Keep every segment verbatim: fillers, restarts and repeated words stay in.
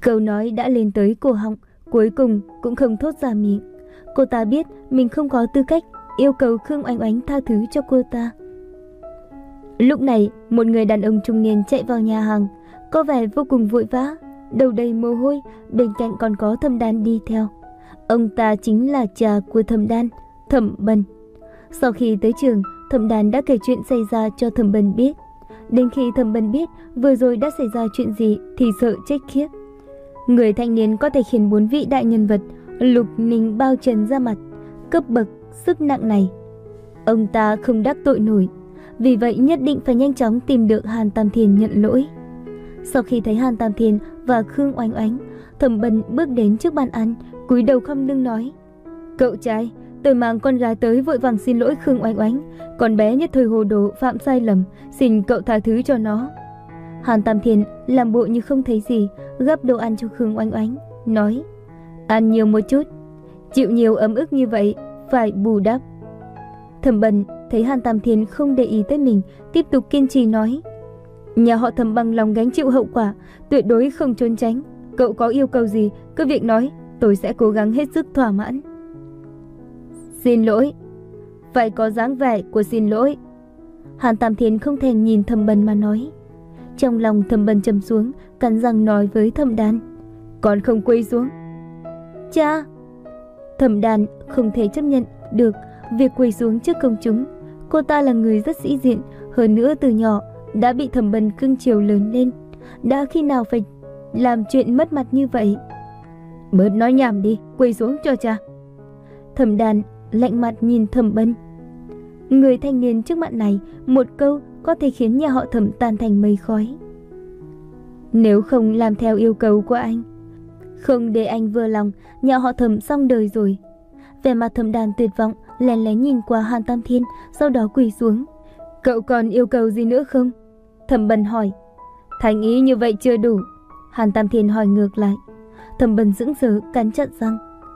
Câu nói đã lên tới cổ họng, cuối cùng cũng không thốt ra miệng. Cô ta biết mình không có tư cách yêu cầu Khương Oanh Oanh tha thứ cho cô ta. Lúc này, một người đàn ông trung niên chạy vào nhà hàng, có vẻ vô cùng vội vã, đầu đầy mồ hôi, bên cạnh còn có Thẩm Đan đi theo. Ông ta chính là cha của Thẩm Đan, Thẩm Bân. Sau khi tới trường, Thẩm Đan đã kể chuyện xảy ra cho Thẩm Bân biết. Đến khi Thẩm Bân biết vừa rồi đã xảy ra chuyện gì thì sợ chết khiếp. Người thanh niên có thể khiến bốn vị đại nhân vật lục ninh bao trần ra mặt, cấp bậc sức nặng này, ông ta không đắc tội nổi. Vì vậy nhất định phải nhanh chóng tìm được Hàn Tam Thiên nhận lỗi. Sau khi thấy Hàn Tam Thiên và Khương Oanh Oanh, Thẩm Bân bước đến trước bàn ăn, cúi đầu khom lưng nói: "Cậu trai, tôi mang con gái tới vội vàng xin lỗi Khương Oanh Oanh, con bé nhất thời hồ đồ phạm sai lầm, xin cậu tha thứ cho nó." Hàn Tam Thiên làm bộ như không thấy gì, gắp đồ ăn cho Khương Oanh Oanh, nói: "Ăn nhiều một chút, chịu nhiều ấm ức như vậy, phải bù đắp." Thẩm Bân thấy Hàn Tam Thiên không để ý tới mình, tiếp tục kiên trì nói: "Nhà họ Thẩm bằng lòng gánh chịu hậu quả, tuyệt đối không trốn tránh. Cậu có yêu cầu gì, cứ việc nói, tôi sẽ cố gắng hết sức thỏa mãn." "Xin lỗi." "Phải có dáng vẻ của xin lỗi." Hàn Tam Thiên không thèm nhìn Thẩm Bân mà nói. Trong lòng Thẩm Bân trầm xuống, cắn răng nói với Thẩm Đan: "Còn không quỳ xuống." "Cha!" Thẩm Đan không thể chấp nhận được việc quỳ xuống trước công chúng. Cô ta là người rất sĩ diện, hơn nữa từ nhỏ đã bị Thẩm Bân cưng chiều lớn lên, đã khi nào phải làm chuyện mất mặt như vậy. "Bớt nói nhảm đi, quỳ xuống cho cha." Thẩm Đan lạnh mặt nhìn Thẩm Bân. Người thanh niên trước mặt này, một câu có thể khiến nhà họ Thẩm tan thành mây khói. Nếu không làm theo yêu cầu của anh, không để anh vừa lòng, nhà họ Thẩm xong đời rồi. Vẻ mặt Thẩm Đan tuyệt vọng, lén lén nhìn qua Hàn Tam Thiên, sau đó quỳ xuống. "Cậu còn yêu cầu gì nữa không?" Thẩm Bân hỏi. "Thành ý như vậy chưa đủ?" Hàn Tam Thiên hỏi ngược lại. Thẩm Bân sững sờ, cắn chặt răng.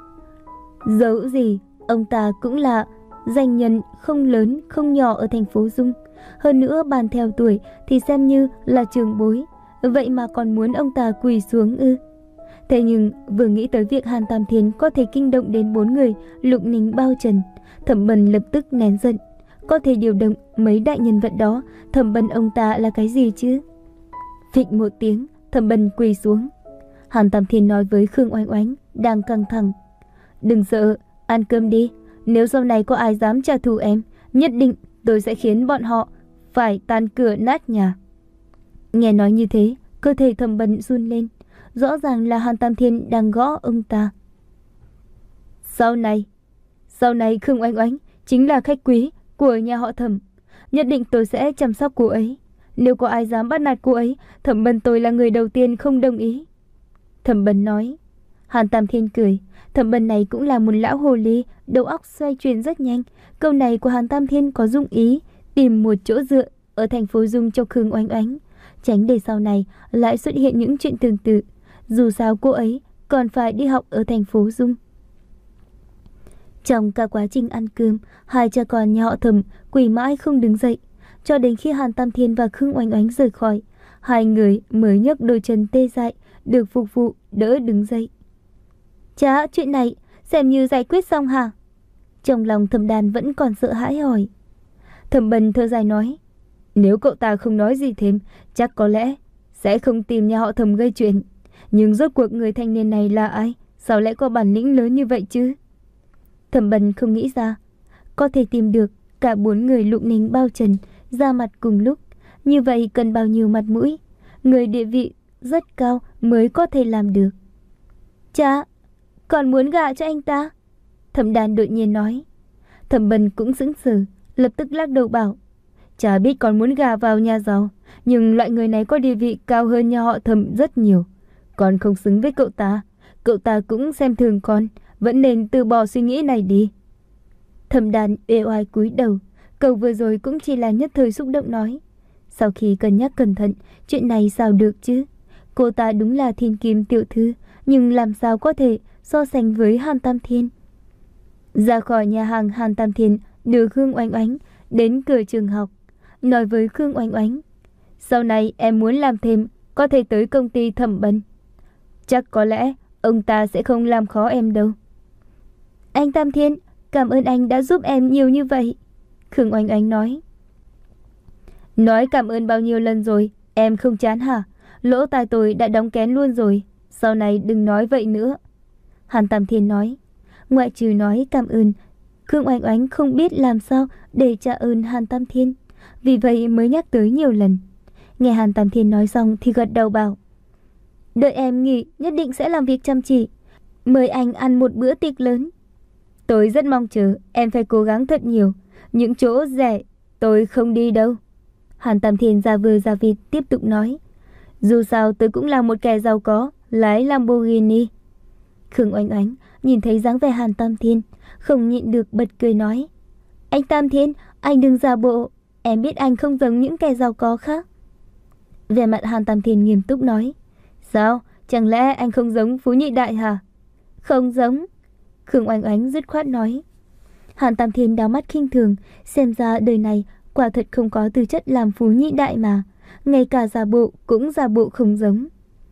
Dẫu gì, ông ta cũng là danh nhân không lớn không nhỏ ở thành phố Dung, hơn nữa bàn theo tuổi thì xem như là trưởng bối, vậy mà còn muốn ông ta quỳ xuống ư? Thế nhưng vừa nghĩ tới việc Hàn Tam Thiên có thể kinh động đến bốn người lục ninh bao trần, Thẩm Bân lập tức nén giận. Có thể điều động mấy đại nhân vật đó, Thẩm Bân ông ta là cái gì chứ? Phịch một tiếng, Thẩm Bân quỳ xuống. Hàn Tam Thiên nói với Khương Oanh Oanh đang căng thẳng: "Đừng sợ, ăn cơm đi. Nếu sau này có ai dám trả thù em, nhất định tôi sẽ khiến bọn họ phải tan cửa nát nhà." Nghe nói như thế, cơ thể Thẩm Bân run lên. Rõ ràng là Hàn Tam Thiên đang gõ ông ta. Sau này, sau này Khương Oanh Oanh chính là khách quý của nhà họ Thẩm. Nhất định tôi sẽ chăm sóc cô ấy. Nếu có ai dám bắt nạt cô ấy, Thẩm Bân tôi là người đầu tiên không đồng ý." Thẩm Bân nói. Hàn Tam Thiên cười. Thẩm Bân này cũng là một lão hồ ly, đầu óc xoay chuyển rất nhanh. Câu này của Hàn Tam Thiên có dụng ý tìm một chỗ dựa ở thành phố Dung cho Khương Oanh Oanh, tránh để sau này lại xuất hiện những chuyện tương tự. Dù sao cô ấy còn phải đi học ở thành phố Dung. Trong cả quá trình ăn cơm, hai cha con nhà họ Thẩm quỳ mãi không đứng dậy, cho đến khi Hàn Tam Thiên và Khương Oanh Oanh rời khỏi, hai người mới nhấc đôi chân tê dại được phục vụ đỡ đứng dậy. "Cha, chuyện này xem như giải quyết xong hả?" Trong lòng Thẩm Đan vẫn còn sợ hãi hỏi. Thẩm Bân thở dài nói: "Nếu cậu ta không nói gì thêm, chắc có lẽ sẽ không tìm nhà họ Thẩm gây chuyện. Nhưng rốt cuộc người thanh niên này là ai? Sao lại có bản lĩnh lớn như vậy chứ?" Thẩm Bân không nghĩ ra có thể tìm được cả bốn người lục ninh bao trần ra mặt cùng lúc. Như vậy cần bao nhiêu mặt mũi, người địa vị rất cao mới có thể làm được. "Cha, còn muốn gả cho anh ta?" Thẩm Đan đột nhiên nói. Thẩm Bân cũng sững sờ, lập tức lắc đầu bảo: "Cha biết con muốn gả vào nhà giàu, nhưng loại người này có địa vị cao hơn nhà họ Thẩm rất nhiều. Con không xứng với cậu ta, cậu ta cũng xem thường con, vẫn nên từ bỏ suy nghĩ này đi." Thẩm Đan uể oải cúi đầu, câu vừa rồi cũng chỉ là nhất thời xúc động nói. Sau khi cân nhắc cẩn thận, chuyện này sao được chứ? Cô ta đúng là thiên kim tiểu thư, nhưng làm sao có thể so sánh với Hàn Tam Thiên. Ra khỏi nhà hàng, Hàn Tam Thiên đưa Khương Oanh Oanh đến cửa trường học, nói với Khương Oanh Oanh: "Sau này em muốn làm thêm, có thể tới công ty Thẩm Bân." Chắc có lẽ ông ta sẽ không làm khó em đâu. Anh Tam Thiên, cảm ơn anh đã giúp em nhiều như vậy, Khương Oanh Oanh nói. Nói cảm ơn bao nhiêu lần rồi, em không chán hả? Lỗ tai tôi đã đóng kén luôn rồi, sau này đừng nói vậy nữa, Hàn Tam Thiên nói. Ngoại trừ nói cảm ơn, Khương Oanh Oanh không biết làm sao để trả ơn Hàn Tam Thiên, vì vậy mới nhắc tới nhiều lần. Nghe Hàn Tam Thiên nói xong thì gật đầu bảo, đợi em nghỉ nhất định sẽ làm việc chăm chỉ, mời anh ăn một bữa tiệc lớn. Tôi rất mong chờ, em phải cố gắng thật nhiều, những chỗ rẻ tôi không đi đâu, Hàn Tam Thiên ra vừa ra vịt tiếp tục nói. Dù sao tôi cũng là một kẻ giàu có, lái Lamborghini. Khương Oanh Oanh nhìn thấy dáng vẻ Hàn Tam Thiên, không nhịn được bật cười nói, anh Tam Thiên, anh đừng giả bộ, em biết anh không giống những kẻ giàu có khác. Vẻ mặt Hàn Tam Thiên nghiêm túc nói, sao, chẳng lẽ anh không giống Phú Nhị Đại hả? Không giống, Khương Oanh Oanh dứt khoát nói. Hàn Tam Thiên đảo mắt khinh thường, xem ra đời này quả thật không có tư chất làm Phú Nhị Đại mà, ngay cả giả bộ cũng giả bộ không giống.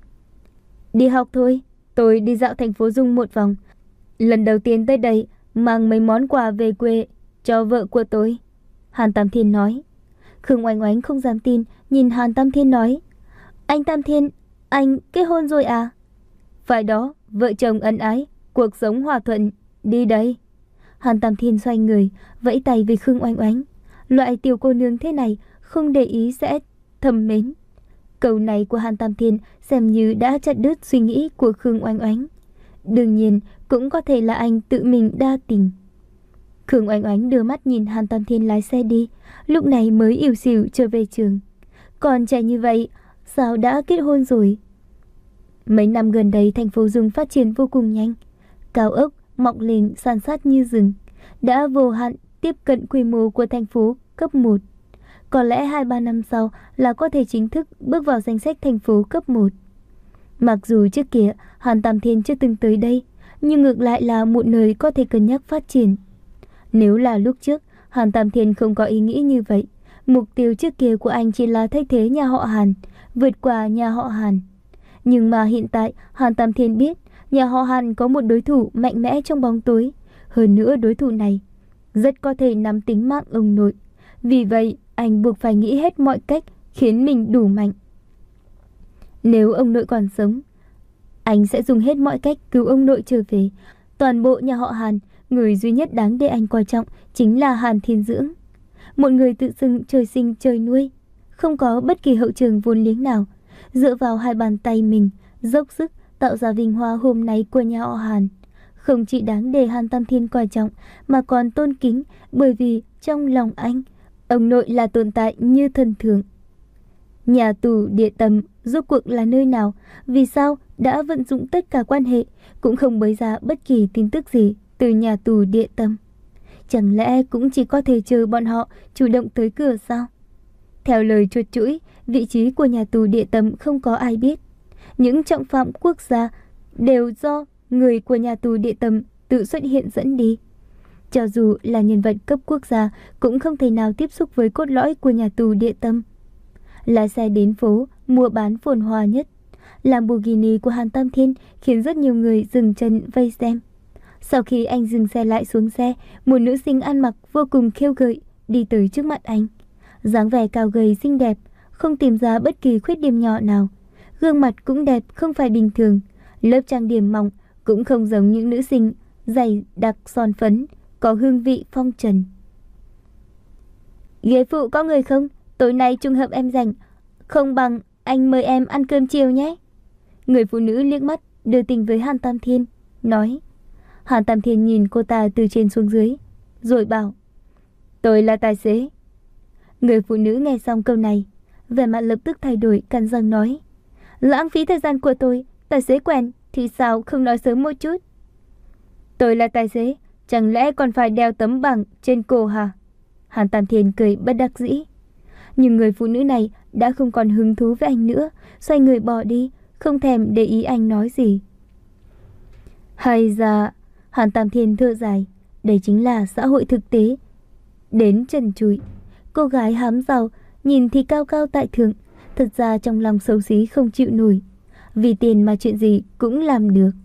Đi học thôi, tôi đi dạo thành phố Dung một vòng. Lần đầu tiên tới đây, mang mấy món quà về quê cho vợ của tôi, Hàn Tam Thiên nói. Khương Oanh Oanh không dám tin, nhìn Hàn Tam Thiên nói, anh Tam Thiên, anh kết hôn rồi à? Phải đó, vợ chồng ân ái, cuộc sống hòa thuận, đi đây. Hàn Tam Thiên xoay người, vẫy tay với Khương Oanh Oanh. Loại tiểu cô nương thế này không để ý sẽ thầm mến. Câu này của Hàn Tam Thiên xem như đã chặt đứt suy nghĩ của Khương Oanh Oanh. Đương nhiên cũng có thể là anh tự mình đa tình. Khương Oanh Oanh đưa mắt nhìn Hàn Tam Thiên lái xe đi, lúc này mới ỉu xìu trở về trường. Còn trẻ như vậy, sao đã kết hôn rồi? Mấy năm gần đây thành phố Dung phát triển vô cùng nhanh, cao ốc mọc lên san sát như rừng, đã vô hạn tiếp cận quy mô của thành phố cấp một. Có lẽ hai ba năm sau là có thể chính thức bước vào danh sách thành phố cấp một. Mặc dù trước kia Hàn Tam Thiên chưa từng tới đây, nhưng ngược lại là một nơi có thể cân nhắc phát triển. Nếu là lúc trước, Hàn Tam Thiên không có ý nghĩ như vậy. Mục tiêu trước kia của anh chỉ là thay thế nhà họ Hàn, vượt qua nhà họ Hàn. Nhưng mà hiện tại Hàn Tam Thiên biết nhà họ Hàn có một đối thủ mạnh mẽ trong bóng tối. Hơn nữa đối thủ này rất có thể nắm tính mạng ông nội. Vì vậy anh buộc phải nghĩ hết mọi cách khiến mình đủ mạnh. Nếu ông nội còn sống, anh sẽ dùng hết mọi cách cứu ông nội trở về. Toàn bộ nhà họ Hàn, người duy nhất đáng để anh coi trọng chính là Hàn Thiên Dưỡng. Một người tự xưng trời sinh trời nuôi, không có bất kỳ hậu trường vốn liếng nào, dựa vào hai bàn tay mình dốc sức tạo ra vinh hoa hôm nay của nhà họ Hàn. Không chỉ đáng để Hàn Tam Thiên coi trọng mà còn tôn kính, bởi vì trong lòng anh, ông nội là tồn tại như thần thượng. Nhà tù Địa Tâm rốt cuộc là nơi nào? Vì sao đã vận dụng tất cả quan hệ cũng không bới ra bất kỳ tin tức gì từ nhà tù Địa Tâm? Chẳng lẽ cũng chỉ có thể chờ bọn họ chủ động tới cửa sao? Theo lời chuột chũi, vị trí của nhà tù Địa Tâm không có ai biết. Những trọng phạm quốc gia đều do người của nhà tù Địa Tâm tự xuất hiện dẫn đi. Cho dù là nhân vật cấp quốc gia cũng không thể nào tiếp xúc với cốt lõi của nhà tù Địa Tâm. Lái xe đến phố mua bán phồn hoa nhất, Lamborghini của Hàn Tam Thiên khiến rất nhiều người dừng chân vây xem. Sau khi anh dừng xe lại xuống xe, một nữ sinh ăn mặc vô cùng khiêu gợi đi tới trước mặt anh. Dáng vẻ cao gầy xinh đẹp, không tìm ra bất kỳ khuyết điểm nhỏ nào. Gương mặt cũng đẹp không phải bình thường, lớp trang điểm mỏng cũng không giống những nữ sinh dày đặc son phấn, có hương vị phong trần. Ghế phụ có người không? Tối nay trùng hợp em rảnh, không bằng anh mời em ăn cơm chiều nhé. Người phụ nữ liếc mắt đưa tình với Hàn Tam Thiên, nói. Hàn Tam Thiên nhìn cô ta từ trên xuống dưới, rồi bảo, tôi là tài xế. Người phụ nữ nghe xong câu này, vẻ mặt lập tức thay đổi, cắn răng nói, lãng phí thời gian của tôi, tài xế quen thì sao không nói sớm một chút? Tôi là tài xế, chẳng lẽ còn phải đeo tấm bảng trên cổ hả? Hàn Tam Thiên cười bất đắc dĩ. Nhưng người phụ nữ này đã không còn hứng thú với anh nữa, xoay người bỏ đi, không thèm để ý anh nói gì. Hay ra, Hàn Tam Thiên thở dài, đây chính là xã hội thực tế. Đến trần trụi, cô gái hám giàu, nhìn thì cao cao tại thượng, thật ra trong lòng xấu xí không chịu nổi. vì tiền mà chuyện gì cũng làm được.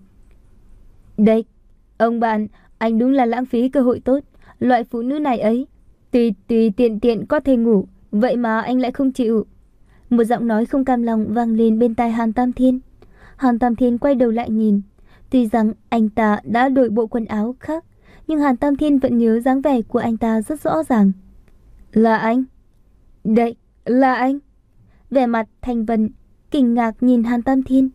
Đấy, ông bạn, anh đúng là lãng phí cơ hội tốt. Loại phụ nữ này ấy, tùy tùy tiện tiện có thể ngủ, vậy mà anh lại không chịu. Một giọng nói không cam lòng vang lên bên tai Hàn Tam Thiên. Hàn Tam Thiên quay đầu lại nhìn. Tuy rằng anh ta đã đổi bộ quần áo khác, nhưng Hàn Tam Thiên vẫn nhớ dáng vẻ của anh ta rất rõ ràng. Là anh? Đấy, là anh. Vẻ mặt Thanh Vân kinh ngạc nhìn Hàn Tam Thiên.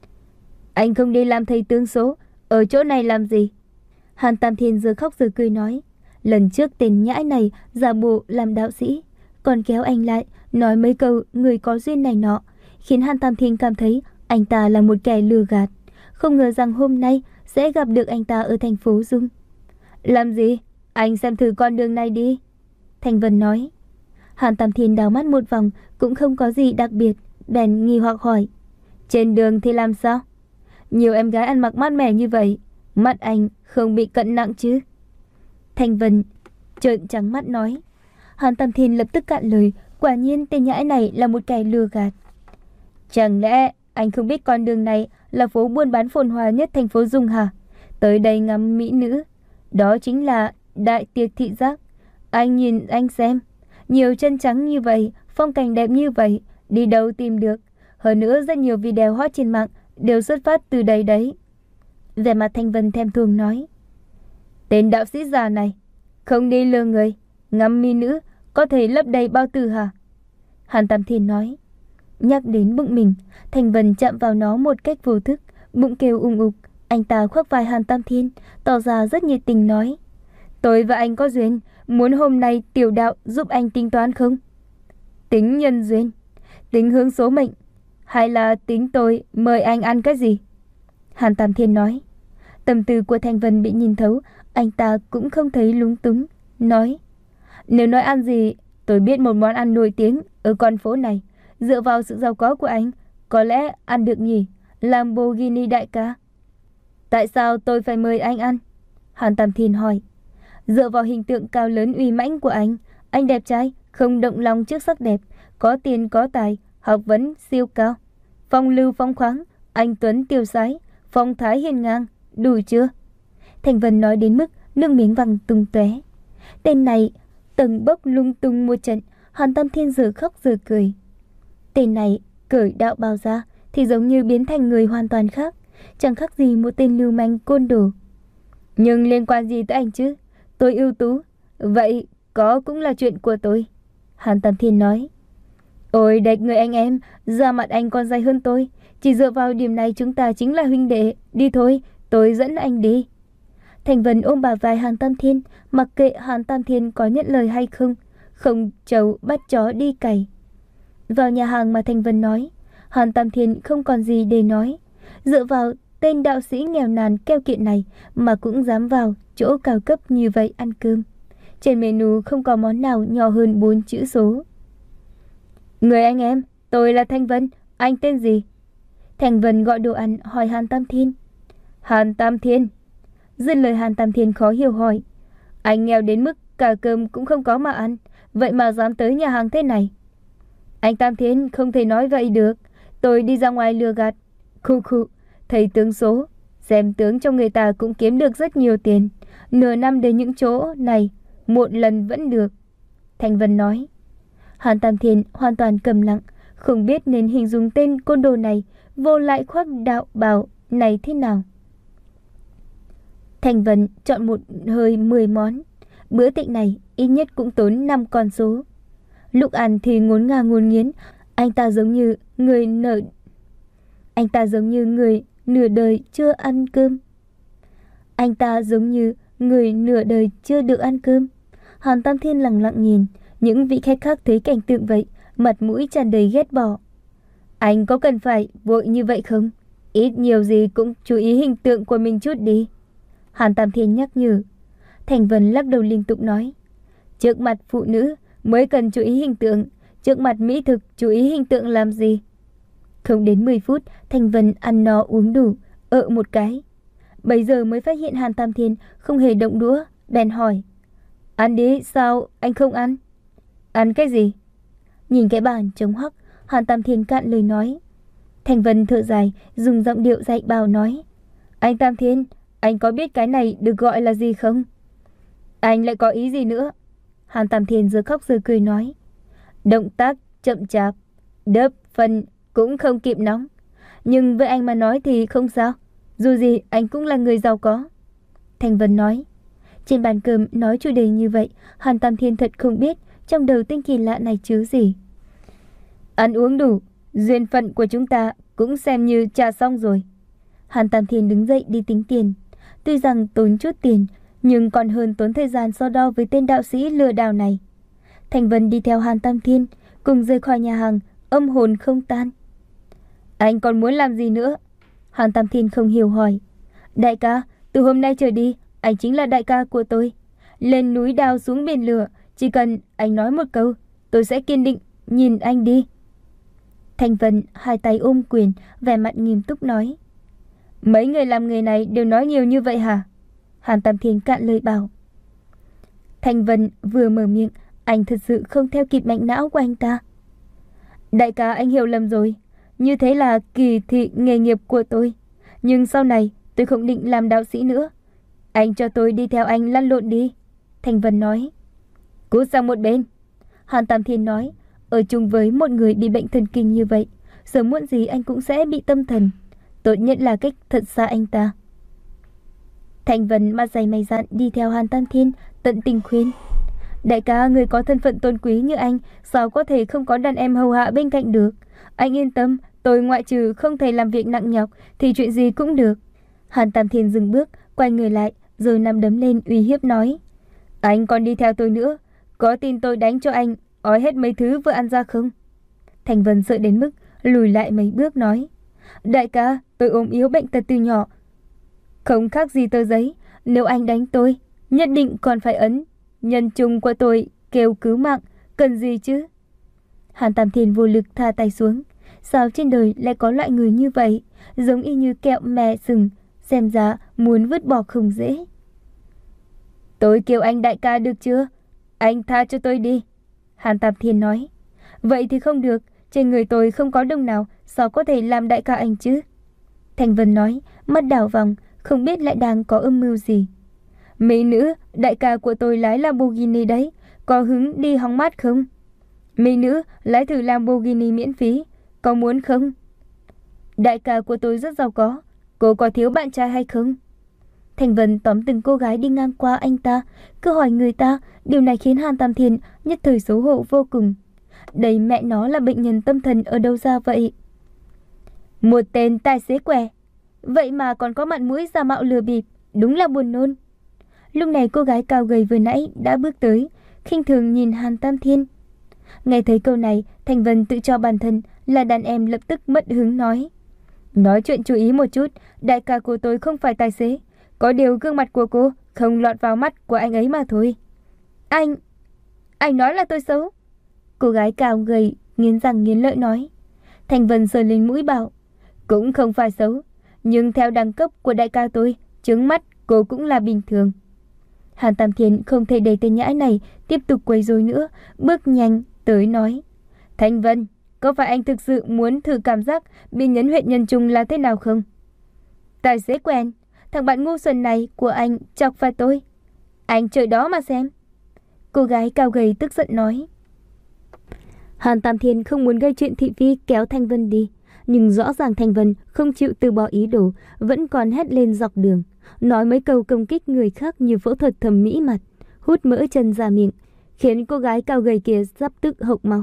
Anh không đi làm thầy tướng số, ở chỗ này làm gì? Hàn Tam Thiên giờ khóc giờ cười nói. Lần trước tên nhãi này giả bộ làm đạo sĩ, còn kéo anh lại nói mấy câu người có duyên này nọ, khiến Hàn Tam Thiên cảm thấy anh ta là một kẻ lừa gạt. Không ngờ rằng hôm nay sẽ gặp được anh ta ở thành phố Dung. Làm gì? Anh xem thử con đường này đi. Thanh Vân nói. Hàn Tam Thiên đảo mắt một vòng, cũng không có gì đặc biệt, bèn nghi hoặc hỏi. Trên đường thì làm sao? Nhiều em gái ăn mặc mát mẻ như vậy, mắt anh không bị cận nặng chứ? Thanh Vân trợn trắng mắt nói. Hàn Tam Thiên lập tức cạn lời, quả nhiên tên nhãi này là một kẻ lừa gạt. Chẳng lẽ anh không biết con đường này là phố buôn bán phồn hoa nhất thành phố Dung hả? Tới đây ngắm mỹ nữ, đó chính là đại tiệc thị giác. Anh nhìn anh xem, nhiều chân trắng như vậy, phong cảnh đẹp như vậy, đi đâu tìm được? Hơn nữa rất nhiều video hot trên mạng đều xuất phát từ đây đấy. Vẻ mặt Thanh Vân thèm thuồng nói. Tên đạo sĩ già này, không đi lừa người, ngắm mỹ nữ, có thể lấp đầy bao tử hả? Hàn Tam Thiên nói. Nhắc đến bụng mình, Thanh Vân chạm vào nó một cách vô thức, bụng kêu ung ục. Anh ta khoác vai Hàn Tam Thiên, tỏ ra rất nhiệt tình nói. Tôi và anh có duyên, muốn hôm nay tiểu đạo giúp anh tính toán không? Tính nhân duyên, tính hướng số mệnh, hay là tính tôi mời anh ăn cái gì? Hàn Tam Thiên nói. Tâm tư của Thanh Vân bị nhìn thấu, anh ta cũng không thấy lúng túng, nói. Nếu nói ăn gì, tôi biết một món ăn nổi tiếng ở con phố này. Dựa vào sự giàu có của anh, có lẽ ăn được nhỉ? Lamborghini đại ca. Tại sao tôi phải mời anh ăn? Hàn Tam Thiên hỏi. Dựa vào hình tượng cao lớn uy mãnh của anh, anh đẹp trai, không động lòng trước sắc đẹp, có tiền có tài, học vấn siêu cao, phong lưu phong khoáng, anh tuấn tiêu sái, phong thái hiên ngang, đủ chưa? Thành Vân nói đến mức nước miếng văng tung tóe. Tên này tầng bốc lung tung một trận, Hàn Tam Thiên giờ khóc giờ cười. Tên này cởi đạo bào ra thì giống như biến thành người hoàn toàn khác, chẳng khác gì một tên lưu manh côn đồ. Nhưng liên quan gì tới anh chứ? Tôi ưu tú, vậy có cũng là chuyện của tôi. Hàn Tam Thiên nói. Ôi đệch người anh em, da mặt anh còn dày hơn tôi. Chỉ dựa vào điểm này chúng ta chính là huynh đệ. Đi thôi, tôi dẫn anh đi. Thành Vân ôm bà vai Hàn Tam Thiên, mặc kệ Hàn Tam Thiên có nhận lời hay không, không trâu bắt chó đi cày. Vào nhà hàng mà Thành Vân nói, Hàn Tam Thiên không còn gì để nói. Dựa vào tên đạo sĩ nghèo nàn keo kiệt này mà cũng dám vào chỗ cao cấp như vậy ăn cơm. Trên menu không có món nào nhỏ hơn bốn chữ số. Người anh em, tôi là Thanh Vân, anh tên gì? Thành Vân gọi đồ ăn hỏi Hàn Tam Thiên. Hàn Tam Thiên. Dứt lời Hàn Tam Thiên khó hiểu hỏi. Anh nghèo đến mức cả cơm cũng không có mà ăn, vậy mà dám tới nhà hàng thế này? Anh Tam Thiên không thể nói vậy được, tôi đi ra ngoài lừa gạt. Khu khu, thầy tướng số, xem tướng cho người ta cũng kiếm được rất nhiều tiền. Nửa năm đến những chỗ này, một lần vẫn được. Thành Vân nói. Hàn Tam Thiên hoàn toàn cầm lặng, không biết nên hình dung tên côn đồ này vô lại khoác đạo bào này thế nào. Thành Vân chọn một hơi mười món. Bữa tiệc này ít nhất cũng tốn năm con số. Lúc ăn thì ngốn ngà ngốn nghiến, anh ta giống như người nợ Anh ta giống như người nửa đời chưa ăn cơm. Anh ta giống như người nửa đời chưa được ăn cơm. Hàn Tam Thiên lặng lặng nhìn. Những vị khách khác thấy cảnh tượng vậy, mặt mũi tràn đầy ghét bỏ. Anh có cần phải vội như vậy không? Ít nhiều gì cũng chú ý hình tượng của mình chút đi. Hàn Tam Thiên nhắc nhở. Thành Vân lắc đầu liên tục nói. Trước mặt phụ nữ mới cần chú ý hình tượng, trước mặt mỹ thực chú ý hình tượng làm gì? Không đến mười phút, Thành Vân ăn no uống đủ, ợ một cái. Bây giờ mới phát hiện Hàn Tam Thiên không hề động đũa, bèn hỏi. Ăn đi, sao anh không ăn? Ăn cái gì? Nhìn cái bàn trống hoắc, Hàn Tam Thiên cạn lời nói. Thành Vân thở dài, dùng giọng điệu dạy bảo nói. Anh Tam Thiên, anh có biết cái này được gọi là gì không? Anh lại có ý gì nữa? Hàn Tam Thiên giờ khóc giờ cười nói. Động tác chậm chạp, đớp phần cũng không kịp nóng. Nhưng với anh mà nói thì không sao. Dù gì anh cũng là người giàu có. Thành Vân nói. Trên bàn cơm nói chủ đề như vậy, Hàn Tam Thiên thật không biết trong đầu tên kỳ lạ này chứa gì. Ăn uống đủ, duyên phận của chúng ta cũng xem như trả xong rồi. Hàn Tam Thiên đứng dậy đi tính tiền. Tuy rằng tốn chút tiền, nhưng còn hơn tốn thời gian so đo với tên đạo sĩ lừa đảo này. Thành Vân đi theo Hàn Tam Thiên, cùng rời khỏi nhà hàng, âm hồn không tan. Anh còn muốn làm gì nữa? Hàn Tam Thiên không hiểu hỏi. Đại ca, từ hôm nay trở đi, anh chính là đại ca của tôi. Lên núi đao xuống biển lửa, chỉ cần anh nói một câu, tôi sẽ kiên định nhìn anh đi. Thành Vân hai tay ôm quyền, vẻ mặt nghiêm túc nói. Mấy người làm nghề này đều nói nhiều như vậy hả? Hàn Tam Thiên cạn lời bảo. Thành Vân vừa mở miệng, anh thật sự không theo kịp mạch não của anh ta. Đại ca, anh hiểu lầm rồi. Như thế là kỳ thị nghề nghiệp của tôi. Nhưng sau này tôi không định làm đạo sĩ nữa. Anh cho tôi đi theo anh lăn lộn đi. Thành Vân nói. Cút sang một bên. Hàn Tam Thiên nói. Ở chung với một người bị bệnh thần kinh như vậy, sớm muộn gì anh cũng sẽ bị tâm thần. Tốt nhất là cách thật xa anh ta. Thành Vân mặt dày mày dạn đi theo Hàn Tam Thiên, tận tình khuyên. Đại ca, người có thân phận tôn quý như anh, sao có thể không có đàn em hầu hạ bên cạnh được? Anh yên tâm, tôi ngoại trừ không thể làm việc nặng nhọc thì chuyện gì cũng được. Hàn Tam Thiên dừng bước, quay người lại, rồi nắm đấm lên uy hiếp nói. Anh còn đi theo tôi nữa, có tin tôi đánh cho anh ói hết mấy thứ vừa ăn ra không? Thành Vân sợ đến mức lùi lại mấy bước nói. Đại ca, tôi ốm yếu bệnh tật từ nhỏ, không khác gì tờ giấy. Nếu anh đánh tôi, nhất định còn phải ấn nhân chung của tôi kêu cứu mạng, cần gì chứ? Hàn Tam Thiên vô lực tha tay xuống. Sao trên đời lại có loại người như vậy, giống y như kẹo mè sừng, xem ra muốn vứt bỏ không dễ. Tôi kêu anh đại ca được chưa? Anh tha cho tôi đi. Hàn Tam Thiên nói. Vậy thì không được, trên người tôi không có đồng nào, sao có thể làm đại ca anh chứ? Thành Vân nói, mắt đảo vòng, không biết lại đang có âm mưu gì. Mỹ nữ, đại ca của tôi lái Lamborghini đấy, có hứng đi hóng mát không? Mỹ nữ, lái thử Lamborghini miễn phí, có muốn không? Đại ca của tôi rất giàu có, cô có thiếu bạn trai hay không? Thành Vân tóm từng cô gái đi ngang qua anh ta, cứ hỏi người ta, điều này khiến Hàn Tam Thiên nhất thời xấu hổ vô cùng. Đây mẹ nó là bệnh nhân tâm thần ở đâu ra vậy? Một tên tài xế què, vậy mà còn có mặt mũi giả mạo lừa bịp, đúng là buồn nôn. Lúc này cô gái cao gầy vừa nãy đã bước tới, khinh thường nhìn Hàn Tam Thiên. Nghe thấy câu này, Thành Vân tự cho bản thân là đàn em, lập tức mất hứng nói. Nói chuyện chú ý một chút, đại ca của tôi không phải tài xế, có điều gương mặt của cô không lọt vào mắt của anh ấy mà thôi. Anh, anh nói là tôi xấu? Cô gái cao gầy nghiến răng nghiến lợi nói. Thành Vân sờ lên mũi bảo, cũng không phải xấu, nhưng theo đẳng cấp của đại ca tôi, trướng mắt cô cũng là bình thường. Hàn Tam Thiên không thể để tên nhãi này tiếp tục quấy rối nữa, bước nhanh tới nói. Thành Vân, có phải anh thực sự muốn thử cảm giác bị nhấn huyệt nhân trung là thế nào không? Tài xế quen, thằng bạn ngu xuẩn này của anh chọc phải tôi. Anh chờ đó mà xem. Cô gái cao gầy tức giận nói. Hàn Tam Thiên không muốn gây chuyện thị phi, kéo Thành Vân đi. Nhưng rõ ràng Thành Vân không chịu từ bỏ ý đồ, vẫn còn hét lên dọc đường, nói mấy câu công kích người khác như phẫu thuật thẩm mỹ mặt, hút mỡ chân ra miệng, khiến cô gái cao gầy kia sắp tức hộc máu.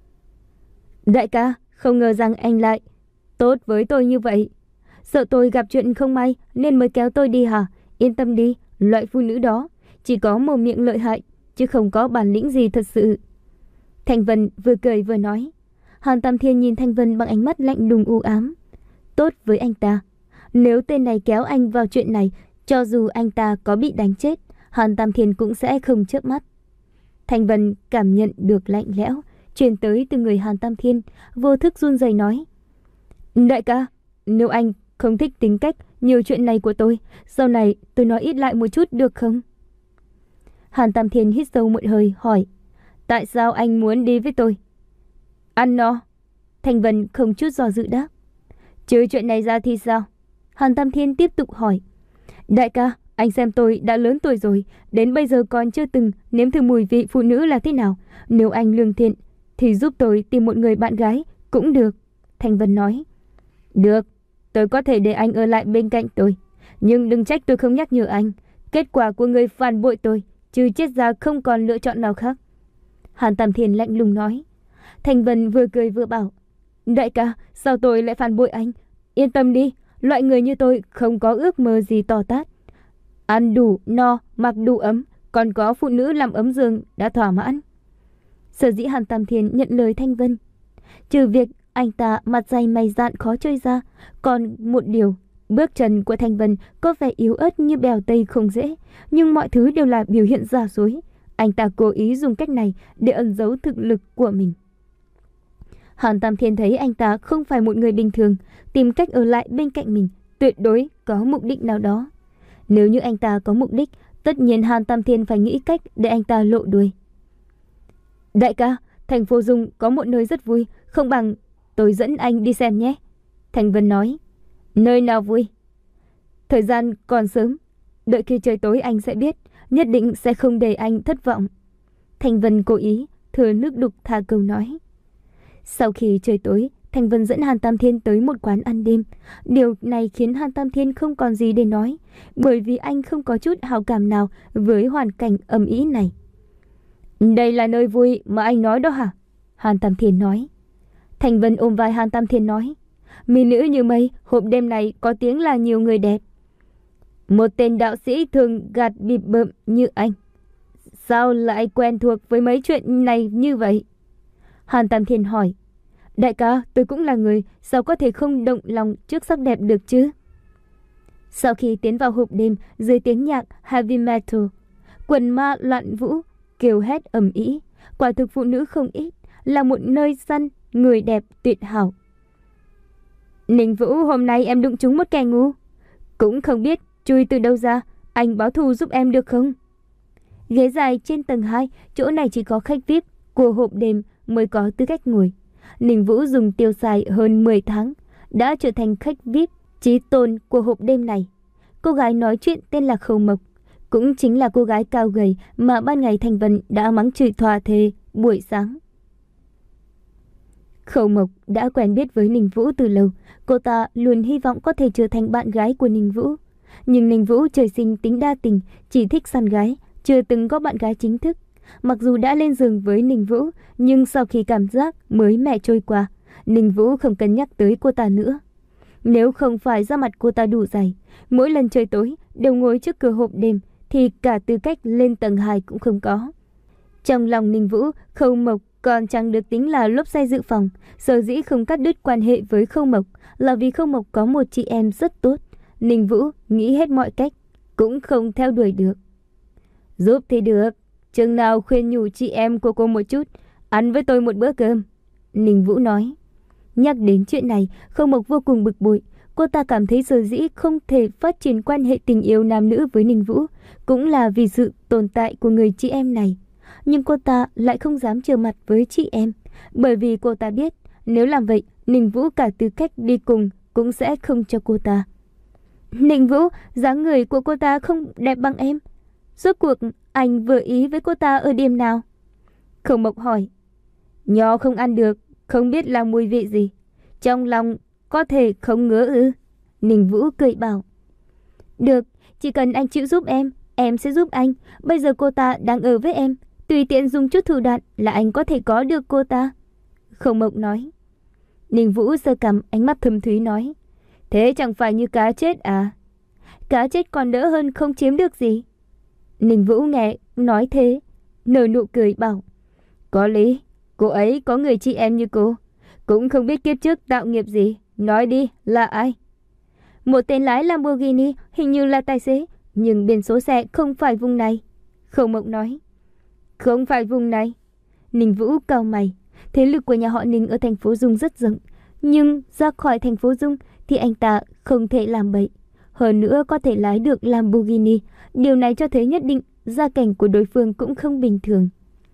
Đại ca, không ngờ rằng anh lại tốt với tôi như vậy. Sợ tôi gặp chuyện không may nên mới kéo tôi đi hả? Yên tâm đi, loại phụ nữ đó chỉ có mồm miệng lợi hại, chứ không có bản lĩnh gì thật sự. Thành Vân vừa cười vừa nói. Hàn Tam Thiên nhìn Thành Vân bằng ánh mắt lạnh lùng u ám. Tốt với anh ta. Nếu tên này kéo anh vào chuyện này, cho dù anh ta có bị đánh chết, Hàn Tam Thiên cũng sẽ không chớp mắt. Thành Vân cảm nhận được lạnh lẽo truyền tới từ người Hàn Tam Thiên, vô thức run rẩy nói. Đại ca, nếu anh không thích tính cách nhiều chuyện này của tôi, sau này tôi nói ít lại một chút được không? Hàn Tam Thiên hít sâu một hơi hỏi. Tại sao anh muốn đi với tôi? Ăn no. Thành Vân không chút do dự đáp. Trừ chuyện này ra thì sao? Hàn Tam Thiên tiếp tục hỏi. Đại ca, anh xem tôi đã lớn tuổi rồi, đến bây giờ còn chưa từng nếm thử mùi vị phụ nữ là thế nào. Nếu anh lương thiện thì giúp tôi tìm một người bạn gái cũng được. Thanh Vân nói. Được, tôi có thể để anh ở lại bên cạnh tôi. Nhưng đừng trách tôi không nhắc nhở anh. Kết quả của người phản bội tôi, trừ chết ra không còn lựa chọn nào khác. Hàn Tam Thiên lạnh lùng nói. Thanh Vân vừa cười vừa bảo. Đại ca, sao tôi lại phản bội anh? Yên tâm đi, loại người như tôi không có ước mơ gì to tát. Ăn đủ no, mặc đủ ấm, còn có phụ nữ làm ấm giường đã thỏa mãn. Sở dĩ Hàn Tam Thiên nhận lời Thanh Vân, trừ việc anh ta mặt dày mày dạn khó chơi ra, còn một điều, bước chân của Thanh Vân có vẻ yếu ớt như bèo tây không dễ, nhưng mọi thứ đều là biểu hiện giả dối. Anh ta cố ý dùng cách này để ẩn giấu thực lực của mình. Hàn Tam Thiên thấy anh ta không phải một người bình thường, tìm cách ở lại bên cạnh mình, tuyệt đối có mục đích nào đó. Nếu như anh ta có mục đích, tất nhiên Hàn Tam Thiên phải nghĩ cách để anh ta lộ đuôi. Đại ca, thành phố Dung có một nơi rất vui, không bằng tôi dẫn anh đi xem nhé. Thanh Vân nói. Nơi nào vui? Thời gian còn sớm, đợi khi trời tối anh sẽ biết, nhất định sẽ không để anh thất vọng. Thanh Vân cố ý thừa nước đục thả câu nói. Sau khi trời tối, Thanh Vân dẫn Hàn Tam Thiên tới một quán ăn đêm. Điều này khiến Hàn Tam Thiên không còn gì để nói, bởi vì anh không có chút hào cảm nào với hoàn cảnh ầm ĩ này. Đây là nơi vui mà anh nói đó hả? Hàn Tam Thiên nói. Thanh Vân ôm vai Hàn Tam Thiên nói. Mỹ nữ như mây, hộp đêm này có tiếng là nhiều người đẹp. Một tên đạo sĩ thường gạt bịp bợm như anh, sao lại quen thuộc với mấy chuyện này như vậy? Hàn Tam Thiên hỏi. Đại ca, tôi cũng là người, sao có thể không động lòng trước sắc đẹp được chứ? Sau khi tiến vào hộp đêm, dưới tiếng nhạc heavy metal, quần ma loạn vũ, kêu hét ầm ĩ, quả thực phụ nữ không ít, là một nơi săn người đẹp tuyệt hảo. Ninh Vũ, hôm nay em đụng trúng một kẻ ngu, cũng không biết chui từ đâu ra, anh báo thù giúp em được không? Ghế dài trên tầng hai, chỗ này chỉ có khách vi ai pi của hộp đêm mới có tư cách ngồi. Ninh Vũ dùng tiêu xài hơn mười tháng, đã trở thành khách vi ai pi chí tôn của hộp đêm này. Cô gái nói chuyện tên là Khâu Mộc, cũng chính là cô gái cao gầy mà ban ngày Thanh Vân đã mắng chửi thòa thề buổi sáng. Khâu Mộc đã quen biết với Ninh Vũ từ lâu, cô ta luôn hy vọng có thể trở thành bạn gái của Ninh Vũ. Nhưng Ninh Vũ trời sinh tính đa tình, chỉ thích săn gái, chưa từng có bạn gái chính thức. Mặc dù đã lên giường với Ninh Vũ, nhưng sau khi cảm giác mới mẻ trôi qua, Ninh Vũ không cần nhắc tới cô ta nữa. Nếu không phải da mặt cô ta đủ dày, mỗi lần trời tối đều ngồi trước cửa hộp đêm, thì cả tư cách lên tầng hai cũng không có. Trong lòng Ninh Vũ, Khâu Mộc còn chẳng được tính là lốp xe dự phòng. Sở dĩ không cắt đứt quan hệ với Khâu Mộc là vì Khâu Mộc có một chị em rất tốt. Ninh Vũ nghĩ hết mọi cách, cũng không theo đuổi được. Giúp thì được, chừng nào khuyên nhủ chị em của cô một chút, ăn với tôi một bữa cơm. Ninh Vũ nói. Nhắc đến chuyện này, Khâu Mộc vô cùng bực bội. Cô ta cảm thấy sở dĩ không thể phát triển quan hệ tình yêu nam nữ với Ninh Vũ cũng là vì sự tồn tại của người chị em này. Nhưng cô ta lại không dám trở mặt với chị em, bởi vì cô ta biết nếu làm vậy, Ninh Vũ cả tư cách đi cùng cũng sẽ không cho cô ta. Ninh Vũ, dáng người của cô ta không đẹp bằng em. Rốt cuộc anh vừa ý với cô ta ở điểm nào? Khâu Mộc hỏi. Nho không ăn được, không biết là mùi vị gì, trong lòng có thể không ngứa ư? Ninh Vũ cười bảo. Được, chỉ cần anh chịu giúp em, em sẽ giúp anh. Bây giờ cô ta đang ở với em, tùy tiện dùng chút thủ đoạn là anh có thể có được cô ta. Khâu Mộc nói. Ninh Vũ giơ cằm, ánh mắt thâm thúy nói. Thế chẳng phải như cá chết à? Cá chết còn đỡ hơn không chiếm được gì. Ninh Vũ nghe nói thế, nở nụ cười bảo. Có lý, cô ấy có người chị em như cô, cũng không biết kiếp trước tạo nghiệp gì. Nói đi, là ai? Một tên lái Lamborghini, hình như là tài xế, nhưng biển số xe không phải vùng này. Khâu Mộc nói. Không phải vùng này. Ninh Vũ cau mày. Thế lực của nhà họ Ninh ở thành phố Dung rất rộng, nhưng ra khỏi thành phố Dung thì anh ta không thể làm bậy. Hơn nữa có thể lái được Lamborghini, điều này cho thấy nhất định gia cảnh của đối phương cũng không bình thường.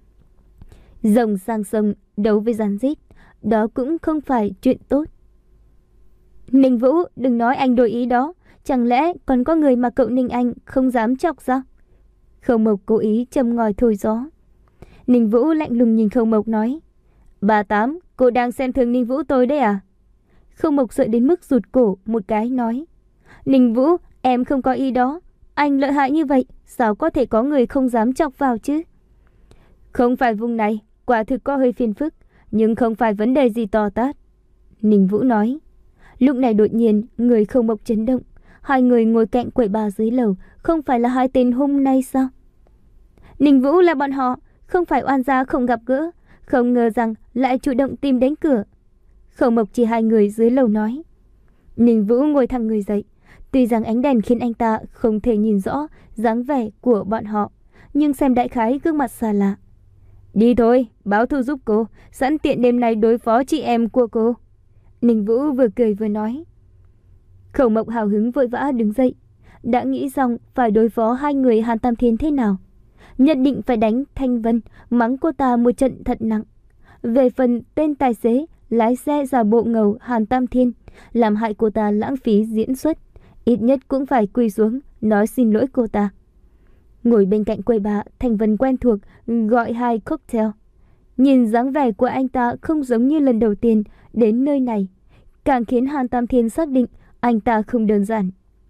Rồng sang sông đấu với rắn rít, đó cũng không phải chuyện tốt. Ninh Vũ, đừng nói anh đổi ý đó. Chẳng lẽ còn có người mà cậu Ninh anh không dám chọc sao? Khâu Mộc cố ý châm ngòi thổi gió. Ninh Vũ lạnh lùng nhìn Khâu Mộc nói. Bà Tám, cô đang xem thường Ninh Vũ tôi đấy à? Khâu Mộc sợ đến mức rụt cổ một cái nói. Ninh Vũ, em không có ý đó. Anh lợi hại như vậy, sao có thể có người không dám chọc vào chứ? Không phải vùng này, quả thực có hơi phiền phức, nhưng không phải vấn đề gì to tát. Ninh Vũ nói. Lúc này đột nhiên, người Khâu Mộc chấn động. Hai người ngồi cạnh quầy bà dưới lầu, không phải là hai tên hôm nay sao? Ninh Vũ là bọn họ, không phải oan gia không gặp gỡ, không ngờ rằng lại chủ động tìm đến cửa. Khâu Mộc chỉ hai người dưới lầu nói. Ninh Vũ ngồi thẳng người dậy. Tuy rằng ánh đèn khiến anh ta không thể nhìn rõ dáng vẻ của bọn họ, nhưng xem đại khái gương mặt xa lạ. Đi thôi, báo thù giúp cô, sẵn tiện đêm nay đối phó chị em của cô. Ninh Vũ vừa cười vừa nói. Khâu Mộc hào hứng vội vã đứng dậy. Đã nghĩ xong phải đối phó hai người Hàn Tam Thiên thế nào. Nhất định phải đánh Thanh Vân, mắng cô ta một trận thật nặng. Về phần tên tài xế lái xe giả bộ ngầu Hàn Tam Thiên, làm hại cô ta lãng phí diễn xuất, ít nhất cũng phải quỳ xuống nói xin lỗi cô ta. Ngồi bên cạnh quầy bà, Thanh Vân quen thuộc gọi hai cocktail. Nhìn dáng vẻ của anh ta không giống như lần đầu tiên đến nơi này, càng khiến Hàn Tam Thiên xác định anh ta không đơn giản.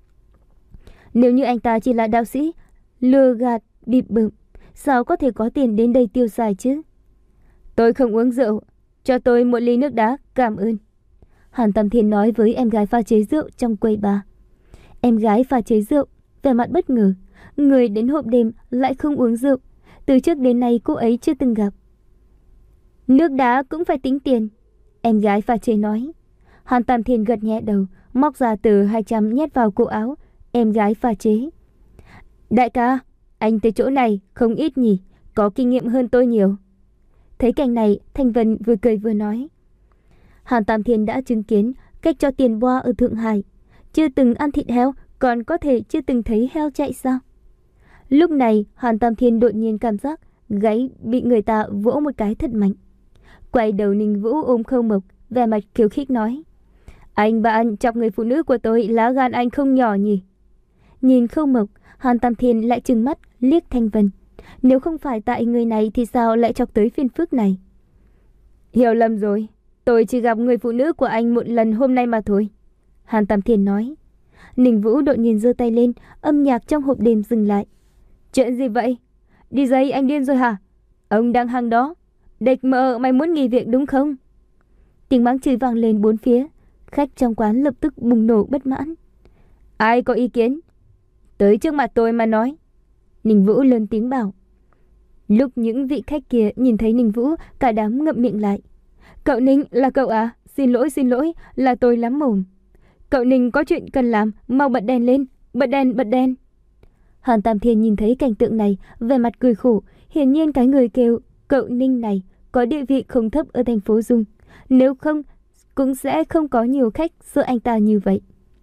Nếu như anh ta chỉ là đạo sĩ lừa gạt bịp bợm, sao có thể có tiền đến đây tiêu xài chứ? Tôi không uống rượu, cho tôi một ly nước đá, cảm ơn. Hàn Tam Thiên nói với em gái pha chế rượu trong quầy bar. Em gái pha chế rượu, vẻ mặt bất ngờ. Người đến hộp đêm lại không uống rượu, từ trước đến nay cô ấy chưa từng gặp. Nước đá cũng phải tính tiền, em gái pha chế nói. Hàn Tam Thiên gật nhẹ đầu, móc ra tờ hai trăm nhét vào cổ áo em gái pha chế. Đại ca, anh tới chỗ này không ít nhỉ, có kinh nghiệm hơn tôi nhiều. Thấy cảnh này, Thanh Vân vừa cười vừa nói. Hàn Tam Thiên đã chứng kiến cách cho tiền boa ở Thượng Hải. Chưa từng ăn thịt heo, còn có thể chưa từng thấy heo chạy sao? Lúc này, Hàn Tam Thiên đột nhiên cảm giác gáy bị người ta vỗ một cái thật mạnh. Quay đầu Ninh Vũ ôm Khâu Mộc, vẻ mặt khiêu khích nói. Anh bạn chọc người phụ nữ của tôi, lá gan anh không nhỏ nhỉ? Nhìn Khâu Mộc, Hàn Tam Thiên lại trừng mắt liếc Thanh Vân. Nếu không phải tại người này thì sao lại chọc tới phiền phức này? Hiểu lầm rồi, tôi chỉ gặp người phụ nữ của anh một lần hôm nay mà thôi. Hàn Tam Thiên nói. Ninh Vũ đột nhiên giơ tay lên, âm nhạc trong hộp đêm dừng lại. Chuyện gì vậy? đi giây anh điên rồi hả? Ông đang hăng đó. Địch mợ mày muốn nghỉ việc đúng không? Tiếng mắng chửi vang lên bốn phía. Khách trong quán lập tức bùng nổ bất mãn. Ai có ý kiến? Tới trước mặt tôi mà nói. Ninh Vũ lớn tiếng bảo. Lúc những vị khách kia nhìn thấy Ninh Vũ, cả đám ngậm miệng lại. Cậu Ninh, là cậu à? Xin lỗi xin lỗi, là tôi lắm mồm. Cậu Ninh có chuyện cần làm, mau bật đèn lên. Bật đèn, bật đèn. Hàn Tam Thiên nhìn thấy cảnh tượng này, vẻ mặt cười khổ. Hiển nhiên cái người kêu cậu Ninh này có địa vị không thấp ở thành phố Dung. Nếu không, cũng sẽ không có nhiều khách sợ anh ta như vậy.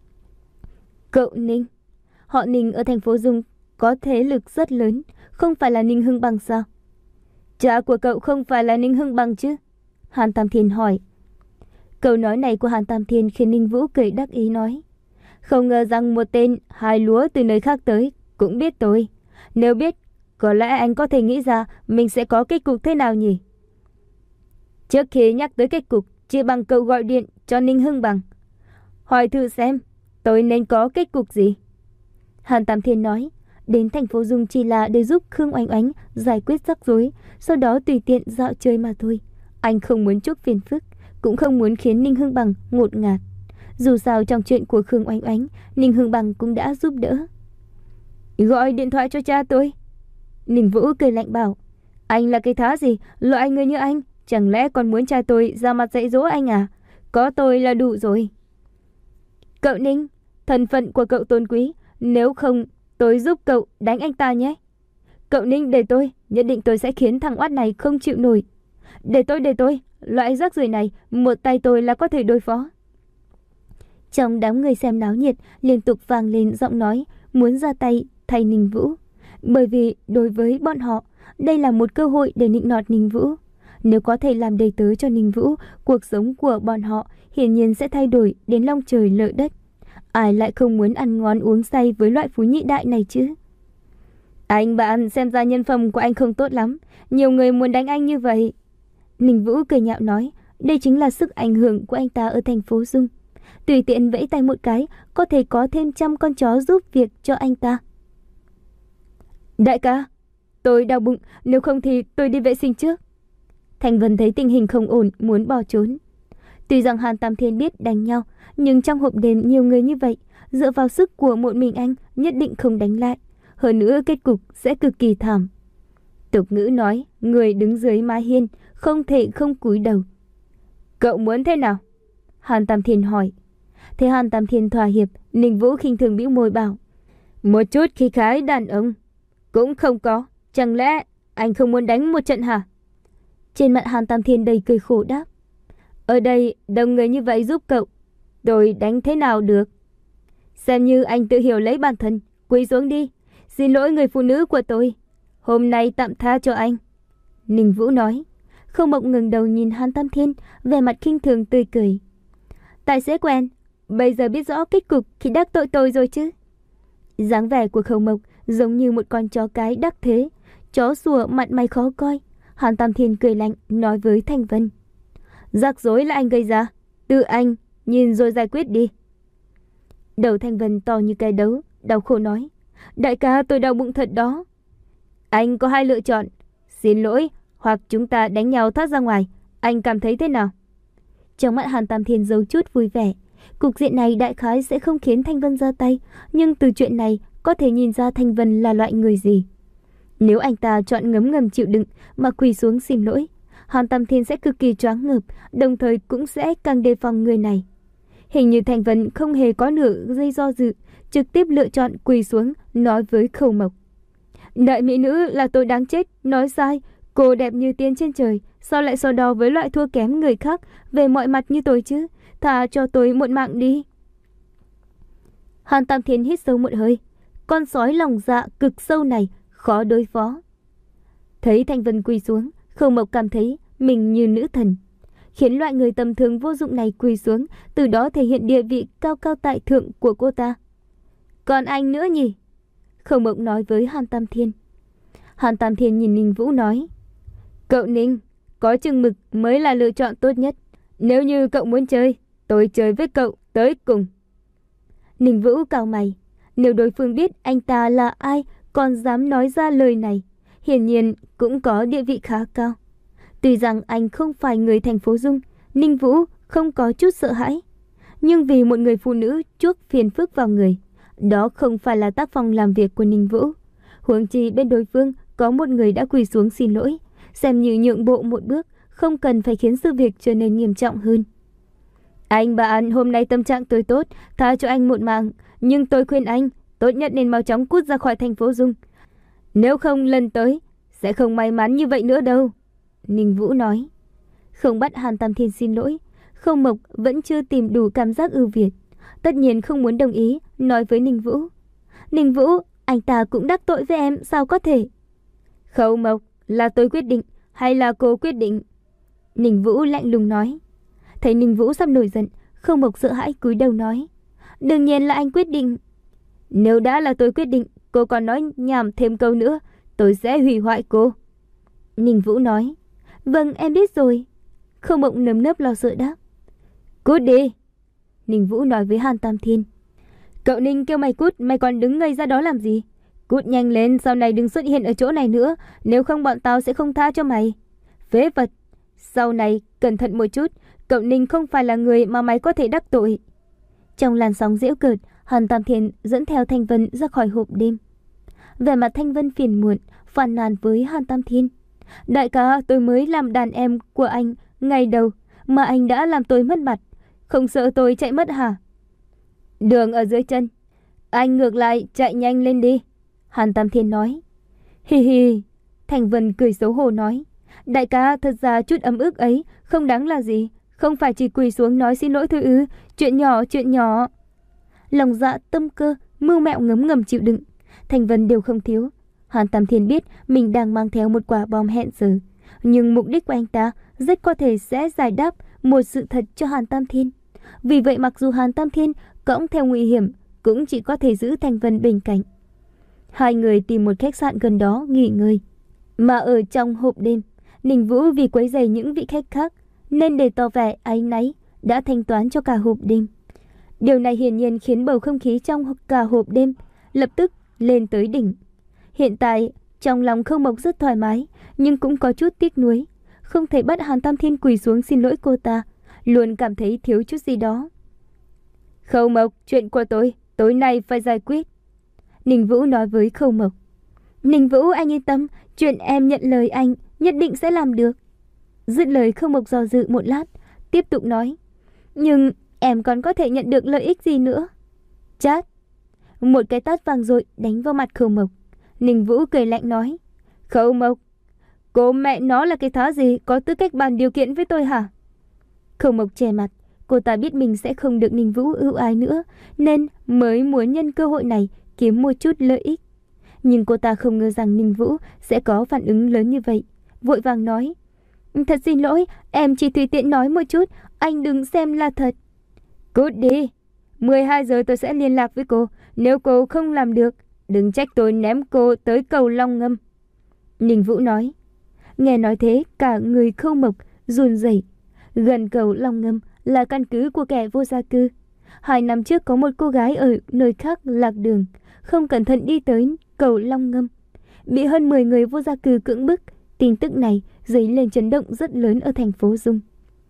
Cậu Ninh? Họ Ninh ở thành phố Dung có thế lực rất lớn, không phải là Ninh Hưng Bằng sao? Cha của cậu không phải là Ninh Hưng Bằng chứ? Hàn Tam Thiên hỏi. Câu nói này của Hàn Tam Thiên khiến Ninh Vũ cười đắc ý nói. Không ngờ rằng một tên hái lúa từ nơi khác tới cũng biết tôi. Nếu biết, có lẽ anh có thể nghĩ ra mình sẽ có kết cục thế nào nhỉ? Trước khi nhắc tới kết cục, chỉ bằng cậu gọi điện cho Ninh Hưng Bằng. Hỏi thử xem, tôi nên có kết cục gì? Hàn Tam Thiên nói. Đến thành phố Dung chỉ là để giúp Khương Oánh Oánh giải quyết rắc rối, sau đó tùy tiện dạo chơi mà thôi. Anh không muốn chuốc phiền phức, cũng không muốn khiến Ninh Hưng Bằng ngột ngạt. Dù sao trong chuyện của Khương Oánh Oánh, Ninh Hưng Bằng cũng đã giúp đỡ. Gọi điện thoại cho cha tôi. Ninh Vũ cười lạnh bảo. Anh là cái thá gì, loại người như anh, chẳng lẽ còn muốn cha tôi ra mặt dạy dỗ anh à? Có tôi là đủ rồi. Cậu Ninh, thân phận của cậu tôn quý, nếu không tôi giúp cậu đánh anh ta nhé. Cậu Ninh, để tôi, nhất định tôi sẽ khiến thằng oát này không chịu nổi. Để tôi, để tôi, loại rác rưởi này một tay tôi là có thể đối phó. Trong đám người xem náo nhiệt liên tục vang lên giọng nói muốn ra tay thay Ninh Vũ. Bởi vì đối với bọn họ, đây là một cơ hội để nịnh nọt Ninh Vũ. Nếu có thể làm đầy tớ cho Ninh Vũ, cuộc sống của bọn họ hiển nhiên sẽ thay đổi đến long trời lở đất. Ai lại không muốn ăn ngon uống say với loại phú nhị đại này chứ? Anh bạn, xem ra nhân phẩm của anh không tốt lắm. Nhiều người muốn đánh anh như vậy. Ninh Vũ cười nhạo nói, đây chính là sức ảnh hưởng của anh ta ở thành phố Dung. Tùy tiện vẫy tay một cái, có thể có thêm trăm con chó giúp việc cho anh ta. Đại ca, tôi đau bụng, nếu không thì tôi đi vệ sinh trước. Thành Vân thấy tình hình không ổn, muốn bỏ trốn. Tuy rằng Hàn Tam Thiên biết đánh nhau, nhưng trong hộp đêm nhiều người như vậy, dựa vào sức của một mình anh nhất định không đánh lại. Hơn nữa kết cục sẽ cực kỳ thảm. Tục ngữ nói, người đứng dưới mái hiên không thể không cúi đầu. Cậu muốn thế nào? Hàn Tam Thiên hỏi. Thế Hàn Tam Thiên thỏa hiệp, Ninh Vũ khinh thường bĩu môi bảo, một chút khí khái đàn ông cũng không có, chẳng lẽ anh không muốn đánh một trận hả? Trên mặt Hàn Tam Thiên đầy cười khổ đáp, ở đây đông người như vậy giúp cậu, tôi đánh thế nào được? Xem như anh tự hiểu lấy bản thân, quỳ xuống đi, xin lỗi người phụ nữ của tôi, hôm nay tạm tha cho anh. Ninh Vũ nói. Khâu Mộc ngẩng đầu nhìn Hàn Tam Thiên, vẻ mặt khinh thường tươi cười. Tài xế quen, bây giờ biết rõ kết cục khi đắc tội tôi rồi chứ? Dáng vẻ của Khâu Mộc giống như một con chó cái đắc thế, chó sủa mặt mày khó coi. Hàn Tam Thiên cười lạnh nói với Thành Vân, rắc rối là anh gây ra, tự anh nhìn rồi giải quyết đi. Đầu Thành Vân to như cái đấu, đau khổ nói, đại ca tôi đau bụng thật đó. Anh có hai lựa chọn, xin lỗi hoặc chúng ta đánh nhau thoát ra ngoài, anh cảm thấy thế nào? Trong mắt Hàn Tam Thiên giấu chút vui vẻ. Cục diện này đại khái sẽ không khiến Thanh Vân ra tay, nhưng từ chuyện này có thể nhìn ra Thanh Vân là loại người gì. Nếu anh ta chọn ngấm ngầm chịu đựng mà quỳ xuống xin lỗi, Hàn Tam Thiên sẽ cực kỳ choáng ngợp, đồng thời cũng sẽ càng đề phòng người này. Hình như Thanh Vân không hề có nửa giây do dự, trực tiếp lựa chọn quỳ xuống nói với Khâu Mộc. Đại mỹ nữ là tôi đáng chết, nói sai, cô đẹp như tiên trên trời, sao lại so đo với loại thua kém người khác về mọi mặt như tôi chứ? Thà cho tôi một mạng đi. Hàn Tam Thiên hít sâu một hơi, con sói lòng dạ cực sâu này khó đối phó. Thấy Thanh Vân quỳ xuống, Khâu Mộc cảm thấy mình như nữ thần, khiến loại người tầm thường vô dụng này quỳ xuống, từ đó thể hiện địa vị cao cao tại thượng của cô ta. Còn anh nữa nhỉ? Khâu Mộc nói với Hàn Tam Thiên. Hàn Tam Thiên nhìn Ninh Vũ nói, cậu Ninh, có chừng mực mới là lựa chọn tốt nhất. Nếu như cậu muốn chơi, tôi chơi với cậu tới cùng. Ninh Vũ cau mày, nếu đối phương biết anh ta là ai còn dám nói ra lời này, hiển nhiên cũng có địa vị khá cao. Tuy rằng anh không phải người thành phố Dung, Ninh Vũ không có chút sợ hãi, nhưng vì một người phụ nữ chuốc phiền phức vào người, đó không phải là tác phong làm việc của Ninh Vũ. Huống chi bên đối phương có một người đã quỳ xuống xin lỗi, xem như nhượng bộ một bước, không cần phải khiến sự việc trở nên nghiêm trọng hơn. Anh bạn, hôm nay tâm trạng tôi tốt, tha cho anh một mạng, nhưng tôi khuyên anh tốt nhất nên mau chóng cút ra khỏi thành phố Dung. Nếu không lần tới sẽ không may mắn như vậy nữa đâu. Ninh Vũ nói. Không bắt Hàn Tam Thiên xin lỗi, Khâu Mộc vẫn chưa tìm đủ cảm giác ưu việt, tất nhiên không muốn đồng ý, nói với Ninh Vũ. Ninh Vũ, anh ta cũng đắc tội với em, sao có thể? Khâu Mộc, là tôi quyết định hay là cô quyết định? Ninh Vũ lạnh lùng nói. Thấy Ninh Vũ sắp nổi giận, Khâu Mộc sợ hãi cúi đầu nói, đương nhiên là anh quyết định. Nếu đã là tôi quyết định, cô còn nói nhảm thêm câu nữa, tôi sẽ hủy hoại cô. Ninh Vũ nói. Vâng, em biết rồi. Khâu Mộc nơm nớp lo sợ đáp. Cút đi. Ninh Vũ nói với Hàn Tam Thiên. Cậu Ninh kêu mày cút, mày còn đứng ngây ra đó làm gì? Cút nhanh lên, sau này đừng xuất hiện ở chỗ này nữa, nếu không bọn tao sẽ không tha cho mày. Phế vật, sau này cẩn thận một chút, cậu Ninh không phải là người mà mày có thể đắc tội. Trong làn sóng giễu cợt, Hàn Tam Thiên dẫn theo Thanh Vân ra khỏi hộp đêm. Vẻ mặt Thanh Vân phiền muộn, phàn nàn với Hàn Tam Thiên. Đại ca, tôi mới làm đàn em của anh ngày đầu mà anh đã làm tôi mất mặt, không sợ tôi chạy mất hả? Đường ở dưới chân, anh ngược lại chạy nhanh lên đi. Hàn Tam Thiên nói. Hi hi. Thanh Vân cười xấu hổ nói. Đại ca, thật ra chút ấm ức ấy không đáng là gì, không phải chỉ quỳ xuống nói xin lỗi thôi ư? Chuyện nhỏ, chuyện nhỏ. Lòng dạ tâm cơ, mưu mẹo ngấm ngầm chịu đựng, Thanh Vân đều không thiếu. Hàn Tam Thiên biết mình đang mang theo một quả bom hẹn giờ, Nhưng mục đích của anh ta rất có thể sẽ giải đáp một sự thật cho Hàn Tam Thiên. Vì vậy mặc dù Hàn Tam Thiên cõng theo nguy hiểm, cũng chỉ có thể giữ Thanh Vân bên cạnh. Hai người tìm một khách sạn gần đó nghỉ ngơi. Mà ở trong hộp đêm, Ninh Vũ vì quấy rầy những vị khách khác nên để tỏ vẻ áy náy đã thanh toán cho cả hộp đêm. Điều này hiển nhiên khiến bầu không khí trong cả hộp đêm lập tức lên tới đỉnh. Hiện tại trong lòng Khâu Mộc rất thoải mái, nhưng cũng có chút tiếc nuối, không thể bắt Hàn Tam Thiên quỳ xuống xin lỗi cô ta, luôn cảm thấy thiếu chút gì đó. Khâu Mộc, chuyện của tôi tối nay phải giải quyết, Ninh Vũ nói với Khâu Mộc. Ninh Vũ, anh yên tâm, chuyện em nhận lời anh nhất định sẽ làm được. Dứt lời, Khâu Mộc do dự một lát, tiếp tục nói. Nhưng em còn có thể nhận được lợi ích gì nữa? Chát! Một cái tát vang dội đánh vào mặt Khâu Mộc. Ninh Vũ cười lạnh nói. Khâu Mộc, cô mẹ nó là cái thá gì có tư cách bàn điều kiện với tôi hả? Khâu Mộc che mặt. Cô ta biết mình sẽ không được Ninh Vũ ưu ái nữa, nên mới muốn nhân cơ hội này kiếm một chút lợi ích. Nhưng cô ta không ngờ rằng Ninh Vũ sẽ có phản ứng lớn như vậy. Vội vàng nói. Thật xin lỗi, em chỉ tùy tiện nói một chút, anh đừng xem là thật. Cút đi, mười hai giờ tôi sẽ liên lạc với cô. Nếu cô không làm được, đừng trách tôi ném cô tới cầu Long Ngâm, Ninh Vũ nói. Nghe nói thế, cả người Khâu Mộc run rẩy. Gần cầu Long Ngâm là căn cứ của kẻ vô gia cư. Hai năm trước có một cô gái ở nơi khác lạc đường, không cẩn thận đi tới cầu Long Ngâm, bị hơn mười người vô gia cư cưỡng bức. Tin tức này dấy lên chấn động rất lớn ở thành phố Dung.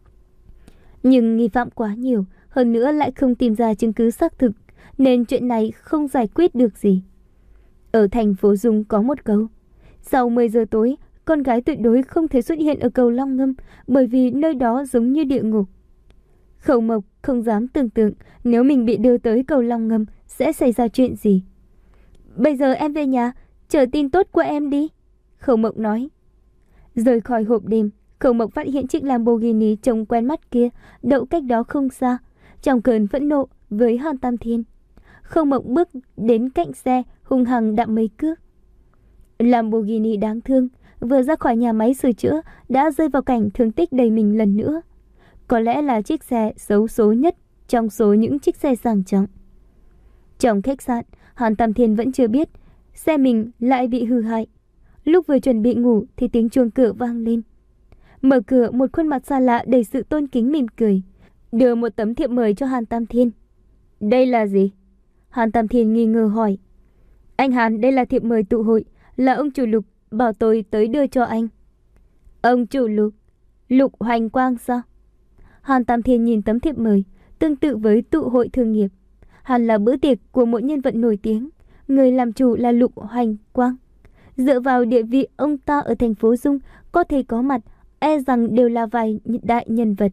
Nhưng nghi phạm quá nhiều, hơn nữa lại không tìm ra chứng cứ xác thực, nên chuyện này không giải quyết được gì. Ở thành phố Dung có một câu, sau mười giờ tối, con gái tuyệt đối không thể xuất hiện ở cầu Long Ngâm, bởi vì nơi đó giống như địa ngục. Khâu Mộc không dám tưởng tượng nếu mình bị đưa tới cầu Long Ngâm sẽ xảy ra chuyện gì. Bây giờ em về nhà, chờ tin tốt của em đi, Khâu Mộc nói. Rời khỏi hộp đêm, Khâu Mộc phát hiện chiếc Lamborghini trông quen mắt kia đậu cách đó không xa. Trong cơn phẫn nộ với Hàn Tam Thiên, Khâu Mộc bước đến cạnh xe, hung hăng đạp mấy cước. Lamborghini đáng thương vừa ra khỏi nhà máy sửa chữa đã rơi vào cảnh thương tích đầy mình lần nữa. Có lẽ là chiếc xe xấu số nhất trong số những chiếc xe sang trọng. Trong khách sạn, Hàn Tam Thiên vẫn chưa biết xe mình lại bị hư hại. Lúc vừa chuẩn bị ngủ thì tiếng chuông cửa vang lên. Mở cửa, một khuôn mặt xa lạ đầy sự tôn kính mỉm cười, đưa một tấm thiệp mời cho Hàn Tam Thiên. Đây là gì? Hàn Tam Thiên nghi ngờ hỏi. Anh Hàn, đây là thiệp mời tụ hội, là ông chủ Lục bảo tôi tới đưa cho anh. Ông chủ Lục? Lục Hoành Quang sao? Hàn Tam Thiên nhìn tấm thiệp mời, tương tự với tụ hội thương nghiệp. Hẳn là bữa tiệc của một nhân vật nổi tiếng, người làm chủ là Lục Hoành Quang. Dựa vào địa vị ông ta ở thành phố Dung, có thể có mặt e rằng đều là vài đại nhân vật.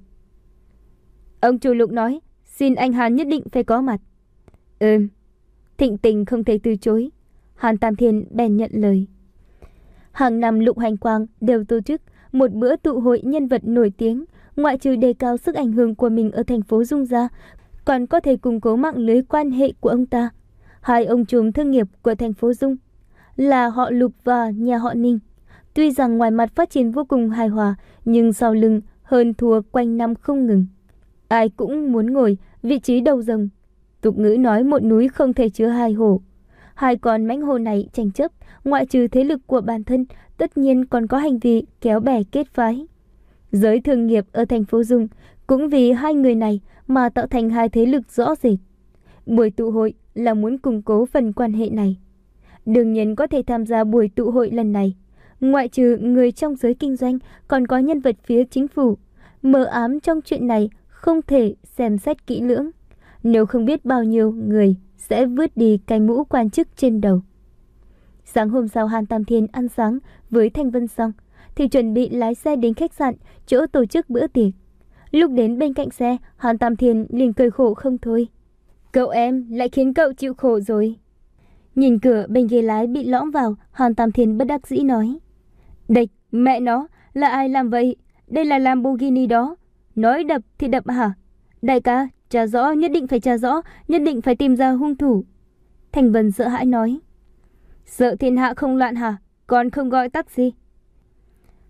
Ông chủ Lục nói, xin anh Hàn nhất định phải có mặt. Ừm, Thịnh Tình không thể từ chối. Hàn Tam Thiên bèn nhận lời. Hàng năm Lục Hoành Quang đều tổ chức một bữa tụ hội nhân vật nổi tiếng, ngoại trừ đề cao sức ảnh hưởng của mình ở thành phố Dung ra, còn có thể củng cố mạng lưới quan hệ của ông ta. Hai ông trùm thương nghiệp của thành phố Dung là họ Lục và nhà họ Ninh. Tuy rằng ngoài mặt phát triển vô cùng hài hòa, nhưng sau lưng hơn thua quanh năm không ngừng. Ai cũng muốn ngồi vị trí đầu rồng. Tục ngữ nói một núi không thể chứa hai hổ. Hai con mãnh hổ này tranh chấp, ngoại trừ thế lực của bản thân, tất nhiên còn có hành vi kéo bè kết phái. Giới thương nghiệp ở thành phố Dung cũng vì hai người này mà tạo thành hai thế lực rõ rệt. Buổi tụ hội là muốn củng cố phần quan hệ này. Đương nhiên có thể tham gia buổi tụ hội lần này, ngoại trừ người trong giới kinh doanh, còn có nhân vật phía chính phủ. Mờ ám trong chuyện này không thể xem xét kỹ lưỡng, nếu không biết bao nhiêu người sẽ vứt đi cái mũ quan chức trên đầu. Sáng hôm sau, Hàn Tam Thiên ăn sáng với Thanh Vân xong thì chuẩn bị lái xe đến khách sạn chỗ tổ chức bữa tiệc. Lúc đến bên cạnh xe, Hàn Tam Thiên liền cười khổ không thôi. Cậu em lại khiến cậu chịu khổ rồi. Nhìn cửa bên ghế lái bị lõm vào, Hàn Tam Thiên bất đắc dĩ nói. Địch, mẹ nó, là ai làm vậy? Đây là Lamborghini đó. Nói đập thì đập hả? Đại ca, tra rõ, nhất định phải tra rõ, nhất định phải tìm ra hung thủ. Thành Vân sợ hãi nói. Sợ thiên hạ không loạn hả? Còn không gọi taxi?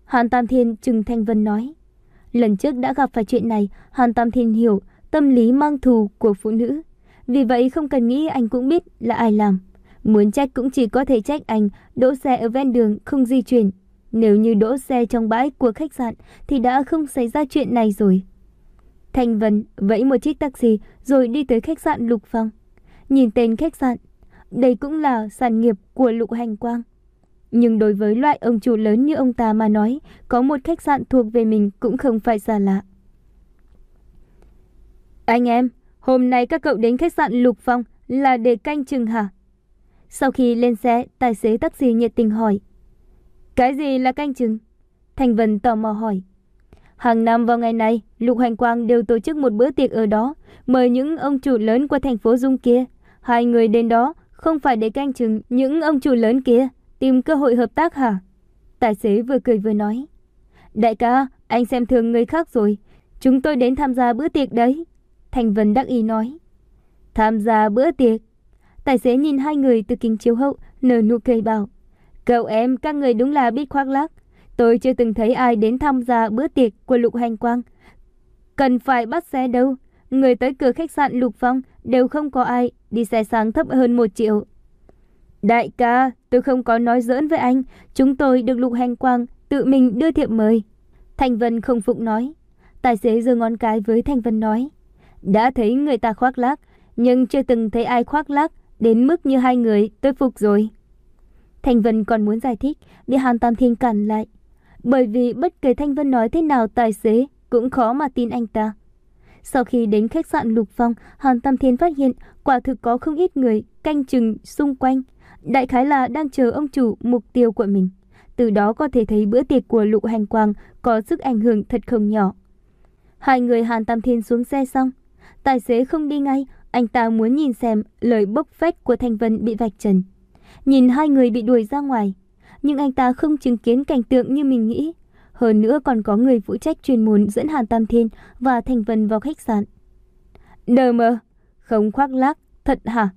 Hàn Tam Thiên trừng Thanh Vân nói. Lần trước đã gặp phải chuyện này, Hàn Tam Thiên hiểu tâm lý mang thù của phụ nữ. Vì vậy không cần nghĩ anh cũng biết là ai làm. Muốn trách cũng chỉ có thể trách anh đỗ xe ở ven đường không di chuyển. Nếu như đỗ xe trong bãi của khách sạn thì đã không xảy ra chuyện này rồi. Thanh Vân vẫy một chiếc taxi rồi đi tới khách sạn Lục Phong. Nhìn tên khách sạn, đây cũng là sản nghiệp của Lục Hành Quang. Nhưng đối với loại ông chủ lớn như ông ta mà nói, có một khách sạn thuộc về mình cũng không phải xa lạ. Anh em, hôm nay các cậu đến khách sạn Lục Phong là để canh chừng hả? Sau khi lên xe, tài xế taxi nhiệt tình hỏi. Cái gì là canh chừng? Thanh Vân tò mò hỏi. Hàng năm vào ngày này, Lục Hành Quang đều tổ chức một bữa tiệc ở đó, mời những ông chủ lớn của thành phố Dung kia. Hai người đến đó không phải để canh chừng những ông chủ lớn kia, tìm cơ hội hợp tác hả? Tài xế vừa cười vừa nói. Đại ca, anh xem thường người khác rồi. Chúng tôi đến tham gia bữa tiệc đấy. Thanh Vân đắc ý nói. Tham gia bữa tiệc? Tài xế nhìn hai người từ kính chiếu hậu, nở nụ cười bảo. Cậu em, các người đúng là biết khoác lác. Tôi chưa từng thấy ai đến tham gia bữa tiệc của Lục Hành Quang. Cần phải bắt xe đâu. Người tới cửa khách sạn Lục Phong đều không có ai đi xe sang thấp hơn một triệu. Đại ca, tôi không có nói giỡn với anh. Chúng tôi được Lục Hành Quang tự mình đưa thiệp mời. Thanh Vân không phục nói. Tài xế giơ ngón cái với Thanh Vân nói. Đã thấy người ta khoác lác, nhưng chưa từng thấy ai khoác lác đến mức như hai người, tôi phục rồi. Thanh Vân còn muốn giải thích, bị Hàn Tam Thiên cản lại. Bởi vì bất kể Thanh Vân nói thế nào, tài xế cũng khó mà tin anh ta. Sau khi đến khách sạn Lục Phong, Hàn Tam Thiên phát hiện quả thực có không ít người canh chừng xung quanh. Đại khái là đang chờ ông chủ mục tiêu của mình. Từ đó có thể thấy bữa tiệc của Lục Hành Quang có sức ảnh hưởng thật không nhỏ. Hai người Hàn Tam Thiên xuống xe xong, tài xế không đi ngay, anh ta muốn nhìn xem lời bốc phét của Thanh Vân bị vạch trần. Nhìn hai người bị đuổi ra ngoài, nhưng anh ta không chứng kiến cảnh tượng như mình nghĩ. Hơn nữa còn có người phụ trách chuyên môn dẫn Hàn Tam Thiên và Thanh Vân vào khách sạn. Đờ mờ, không khoác lác, thật hả?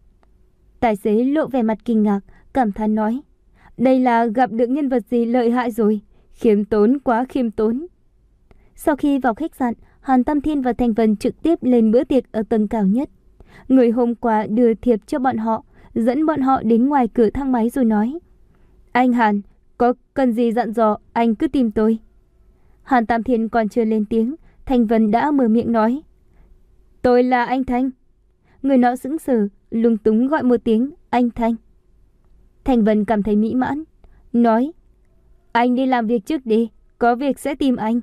Tài xế lộ vẻ mặt kinh ngạc, cảm thán nói. Đây là gặp được nhân vật gì lợi hại rồi, khiêm tốn quá khiêm tốn. Sau khi vào khách sạn, Hàn Tam Thiên và Thanh Vân trực tiếp lên bữa tiệc ở tầng cao nhất. Người hôm qua đưa thiệp cho bọn họ, dẫn bọn họ đến ngoài cửa thang máy rồi nói. Anh Hàn, có cần gì dặn dò, anh cứ tìm tôi. Hàn Tam Thiên còn chưa lên tiếng, Thanh Vân đã mở miệng nói. Tôi là anh Thanh. Người nọ sững sờ, lúng túng gọi một tiếng, anh Thanh. Thanh Vân cảm thấy mỹ mãn, nói. Anh đi làm việc trước đi, có việc sẽ tìm anh.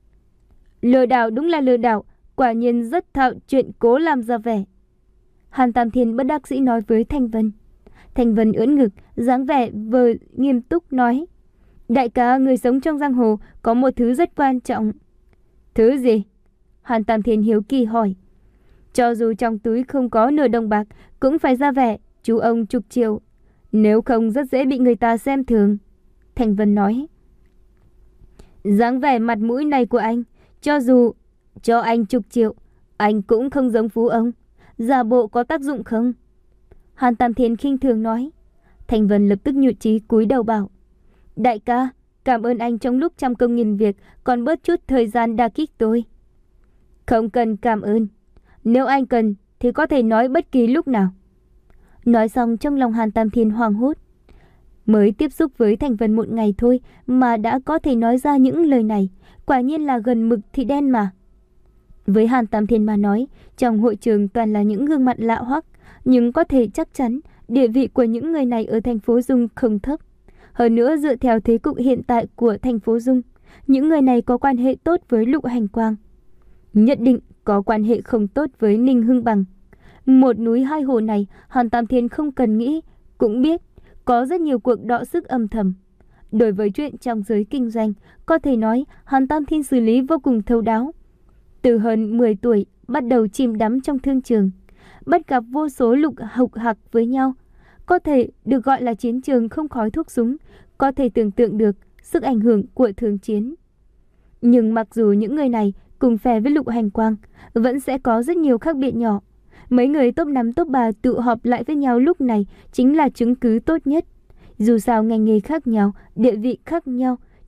Lừa đảo đúng là lừa đảo, quả nhiên rất thạo chuyện cố làm ra vẻ. Hàn Tam Thiên bất đắc dĩ nói với Thanh Vân. Thanh Vân ưỡn ngực, dáng vẻ vờ nghiêm túc nói. Đại ca, người sống trong giang hồ có một thứ rất quan trọng. Thứ gì? Hàn Tam Thiên hiếu kỳ hỏi. Cho dù trong túi không có nửa đồng bạc, cũng phải ra vẻ chú ông chục triệu. Nếu không rất dễ bị người ta xem thường. Thanh Vân nói. Dáng vẻ mặt mũi này của anh, cho dù cho anh chục triệu, anh cũng không giống phú ông. Giả bộ có tác dụng không? Hàn Tam Thiên khinh thường nói. Thanh Vân lập tức nhụt chí cúi đầu bảo. Đại ca, cảm ơn anh trong lúc trăm công nghìn việc còn bớt chút thời gian đả kích tôi. Không cần cảm ơn. Nếu anh cần thì có thể nói bất kỳ lúc nào. Nói xong trong lòng Hàn Tam Thiên hoảng hốt. Mới tiếp xúc với Thanh Vân một ngày thôi mà đã có thể nói ra những lời này. Quả nhiên là gần mực thì đen mà. Với Hàn Tam Thiên mà nói, trong hội trường toàn là những gương mặt lạ hoắc, nhưng có thể chắc chắn địa vị của những người này ở thành phố Dung không thấp. Hơn nữa dựa theo thế cục hiện tại của thành phố Dung, những người này có quan hệ tốt với Lục Hành Quang, nhất định có quan hệ không tốt với Ninh Hưng Bằng. Một núi hai hồ này, Hàn Tam Thiên không cần nghĩ cũng biết có rất nhiều cuộc đọ sức âm thầm. Đối với chuyện trong giới kinh doanh, có thể nói Hàn Tam Thiên xử lý vô cùng thấu đáo. Từ hơn mười tuổi bắt đầu chìm đắm trong thương trường, bắt gặp vô số lục hục hặc với nhau, có thể được gọi là chiến trường không khói thuốc súng, có thể tưởng tượng được sức ảnh hưởng của thương chiến. Nhưng mặc dù những người này cùng phe với Lục Hành Quang, vẫn sẽ có rất nhiều khác biệt nhỏ. Mấy người top năm top ba tụ họp lại với nhau lúc này chính là chứng cứ tốt nhất. Dù sao ngành nghề khác nhau, địa vị khác nhau,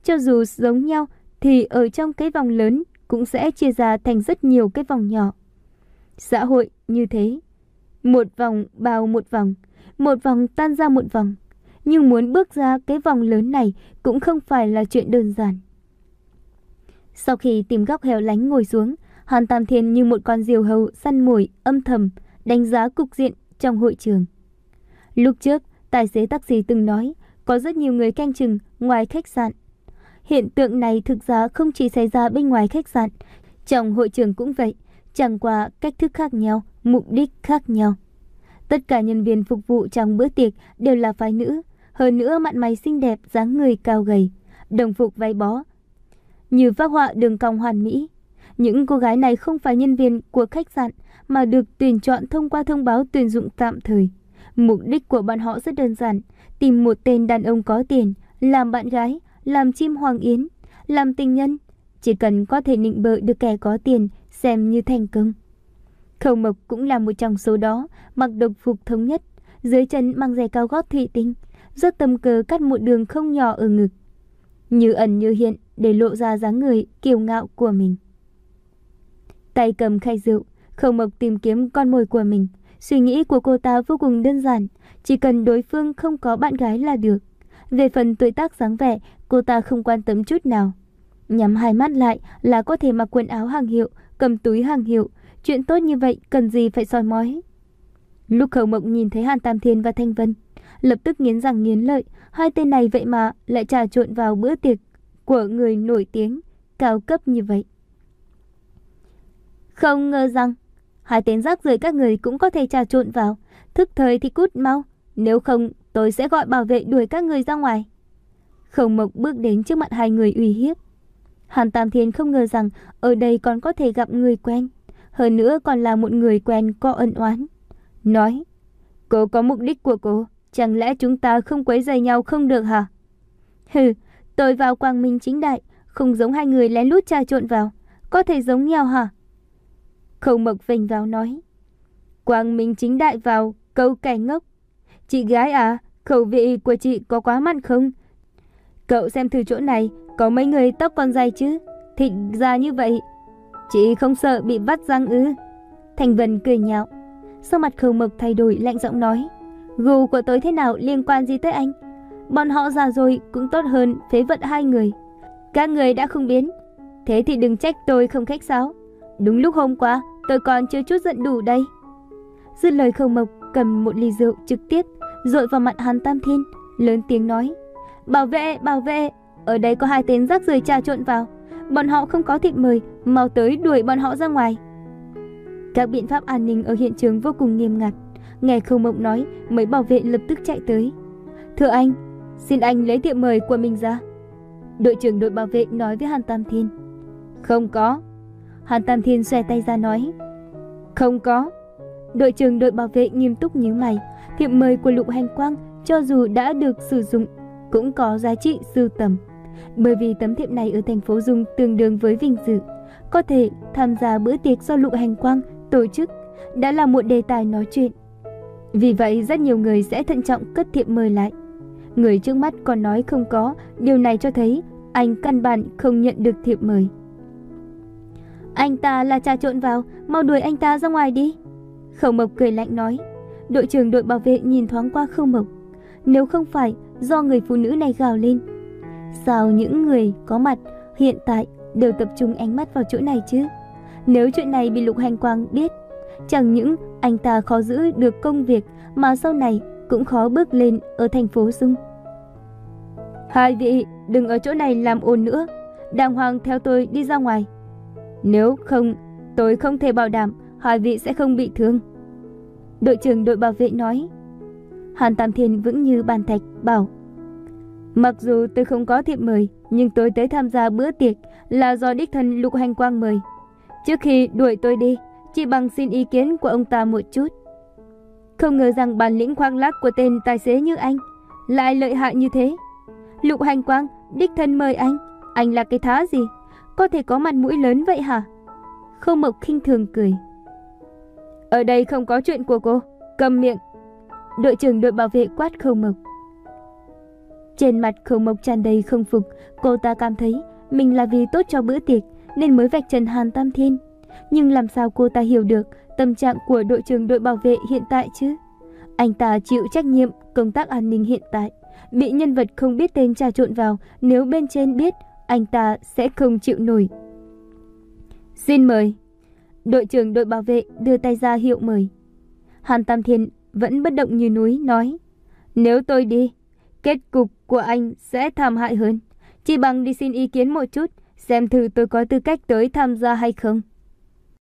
cho dù giống nhau thì ở trong cái vòng lớn cũng sẽ chia ra thành rất nhiều cái vòng nhỏ. Xã hội như thế, một vòng bao một vòng, một vòng tan ra một vòng, nhưng muốn bước ra cái vòng lớn này cũng không phải là chuyện đơn giản. Sau khi tìm góc hẻo lánh ngồi xuống, Hàn Tam Thiên như một con diều hâu săn mồi âm thầm đánh giá cục diện trong hội trường. Lúc trước, tài xế taxi từng nói có rất nhiều người canh chừng ngoài khách sạn. Hiện tượng này thực ra không chỉ xảy ra bên ngoài khách sạn, trong hội trường cũng vậy, chẳng qua cách thức khác nhau, mục đích khác nhau. Tất cả nhân viên phục vụ trong bữa tiệc đều là phái nữ, hơn nữa mặt mày xinh đẹp, dáng người cao gầy, đồng phục váy bó như phác họa đường cong hoàn mỹ. Những cô gái này không phải nhân viên của khách sạn mà được tuyển chọn thông qua thông báo tuyển dụng tạm thời. Mục đích của bọn họ rất đơn giản, tìm một tên đàn ông có tiền, làm bạn gái, làm chim hoàng yến, làm tình nhân. Chỉ cần có thể nịnh bợ được kẻ có tiền xem như thành công. Khâu Mộc cũng là một trong số đó, mặc đồng phục thống nhất, dưới chân mang giày cao gót thủy tinh, rất tâm cơ cắt một đường không nhỏ ở ngực, như ẩn như hiện để lộ ra dáng người kiêu ngạo của mình. Tay cầm khay rượu, Khâu Mộc tìm kiếm con mồi của mình. Suy nghĩ của cô ta vô cùng đơn giản, chỉ cần đối phương không có bạn gái là được. Về phần tuổi tác dáng vẻ, cô ta không quan tâm chút nào. Nhắm hai mắt lại là có thể mặc quần áo hàng hiệu, cầm túi hàng hiệu. Chuyện tốt như vậy cần gì phải soi mói. Lúc Khâu Mộc nhìn thấy Hàn Tam Thiên và Thanh Vân, lập tức nghiến răng nghiến lợi. Hai tên này vậy mà lại trà trộn vào bữa tiệc của người nổi tiếng, cao cấp như vậy. Không ngờ rằng hai tên rác rưởi các người cũng có thể trà trộn vào. Thức thời thì cút mau, nếu không tôi sẽ gọi bảo vệ đuổi các người ra ngoài. Khâu Mộc bước đến trước mặt hai người uy hiếp. Hàn Tam Thiên không ngờ rằng ở đây còn có thể gặp người quen, hơn nữa còn là một người quen có ân oán. Nói, cô có mục đích của cô, chẳng lẽ chúng ta không quấy rầy nhau không được hả? Hừ, tôi vào quang minh chính đại, không giống hai người lén lút trà trộn vào, có thể giống nhau hả? Khâu Mộc vênh vào nói, quang minh chính đại vào, câu kẻ ngốc. Chị gái à, khẩu vị của chị có quá mặn không? Cậu xem thử chỗ này, có mấy người tóc còn dài chứ, thịt ra như vậy, chị không sợ bị vắt răng ư? Thành Vân cười nhạo. Sau mặt Khâu Mộc thay đổi, lạnh giọng nói, gu của tôi thế nào liên quan gì tới anh? Bọn họ già rồi cũng tốt hơn phế vật hai người. Các người đã không biến, thế thì đừng trách tôi không khách sáo. Đúng lúc hôm qua tôi còn chưa chút giận đủ đây. Dứt lời, Khâu Mộc cầm một ly rượu trực tiếp dội vào mặt Hàn Tam Thiên, lớn tiếng nói, bảo vệ, bảo vệ, ở đây có hai tên rác rưởi trà trộn vào, bọn họ không có thiệp mời, mau tới đuổi bọn họ ra ngoài. Các biện pháp an ninh ở hiện trường vô cùng nghiêm ngặt. Nghe Khâu Mộc nói, mấy bảo vệ lập tức chạy tới. Thưa anh, xin anh lấy thiệp mời của mình ra. Đội trưởng đội bảo vệ nói với Hàn Tam Thiên. Không có. Hàn Tam Thiên xòe tay ra nói. Không có. Đội trưởng đội bảo vệ nghiêm túc nhíu mày. Thiệp mời của Lục Hành Quang cho dù đã được sử dụng cũng có giá trị sưu tầm, bởi vì tấm thiệp này ở thành phố Dung tương đương với vinh dự. Có thể tham gia bữa tiệc do Lục Hành Quang tổ chức đã là một đề tài nói chuyện. Vì vậy rất nhiều người sẽ thận trọng cất thiệp mời lại. Người trước mắt còn nói không có, điều này cho thấy anh căn bản không nhận được thiệp mời. Anh ta là trà trộn vào, mau đuổi anh ta ra ngoài đi. Khâu Mộc cười lạnh nói. Đội trưởng đội bảo vệ nhìn thoáng qua Khâu Mộc. Nếu không phải do người phụ nữ này gào lên, sao những người có mặt hiện tại đều tập trung ánh mắt vào chỗ này chứ? Nếu chuyện này bị Lục Hành Quang biết, chẳng những anh ta khó giữ được công việc mà sau này cũng khó bước lên ở thành phố Dung. Hai vị đừng ở chỗ này làm ồn nữa, đàng hoàng theo tôi đi ra ngoài. Nếu không, tôi không thể bảo đảm hai vị sẽ không bị thương. Đội trưởng đội bảo vệ nói. Hàn Tam Thiên vững như bàn thạch bảo. Mặc dù tôi không có thiệp mời, nhưng tôi tới tham gia bữa tiệc là do đích thân Lục Hành Quang mời. Trước khi đuổi tôi đi, chỉ bằng xin ý kiến của ông ta một chút. Không ngờ rằng bản lĩnh khoác lác của tên tài xế như anh lại lợi hại như thế. Lục Hành Quang đích thân mời anh, anh là cái thá gì, có thể có mặt mũi lớn vậy hả? Khâu Mộc khinh thường cười. Ở đây không có chuyện của cô, cầm miệng. Đội trưởng đội bảo vệ quát Khâu Mộc. Trên mặt Khâu Mộc tràn đầy không phục, cô ta cảm thấy mình là vì tốt cho bữa tiệc nên mới vạch trần Hàn Tam Thiên. Nhưng làm sao cô ta hiểu được tâm trạng của đội trưởng đội bảo vệ hiện tại chứ? Anh ta chịu trách nhiệm công tác an ninh hiện tại, bị nhân vật không biết tên trà trộn vào, nếu bên trên biết, anh ta sẽ không chịu nổi. Xin mời. Đội trưởng đội bảo vệ đưa tay ra hiệu mời. Hàn Tam Thiên vẫn bất động như núi, nói: Nếu tôi đi, kết cục của anh sẽ thảm hại hơn. Chỉ bằng đi xin ý kiến một chút, xem thử tôi có tư cách tới tham gia hay không.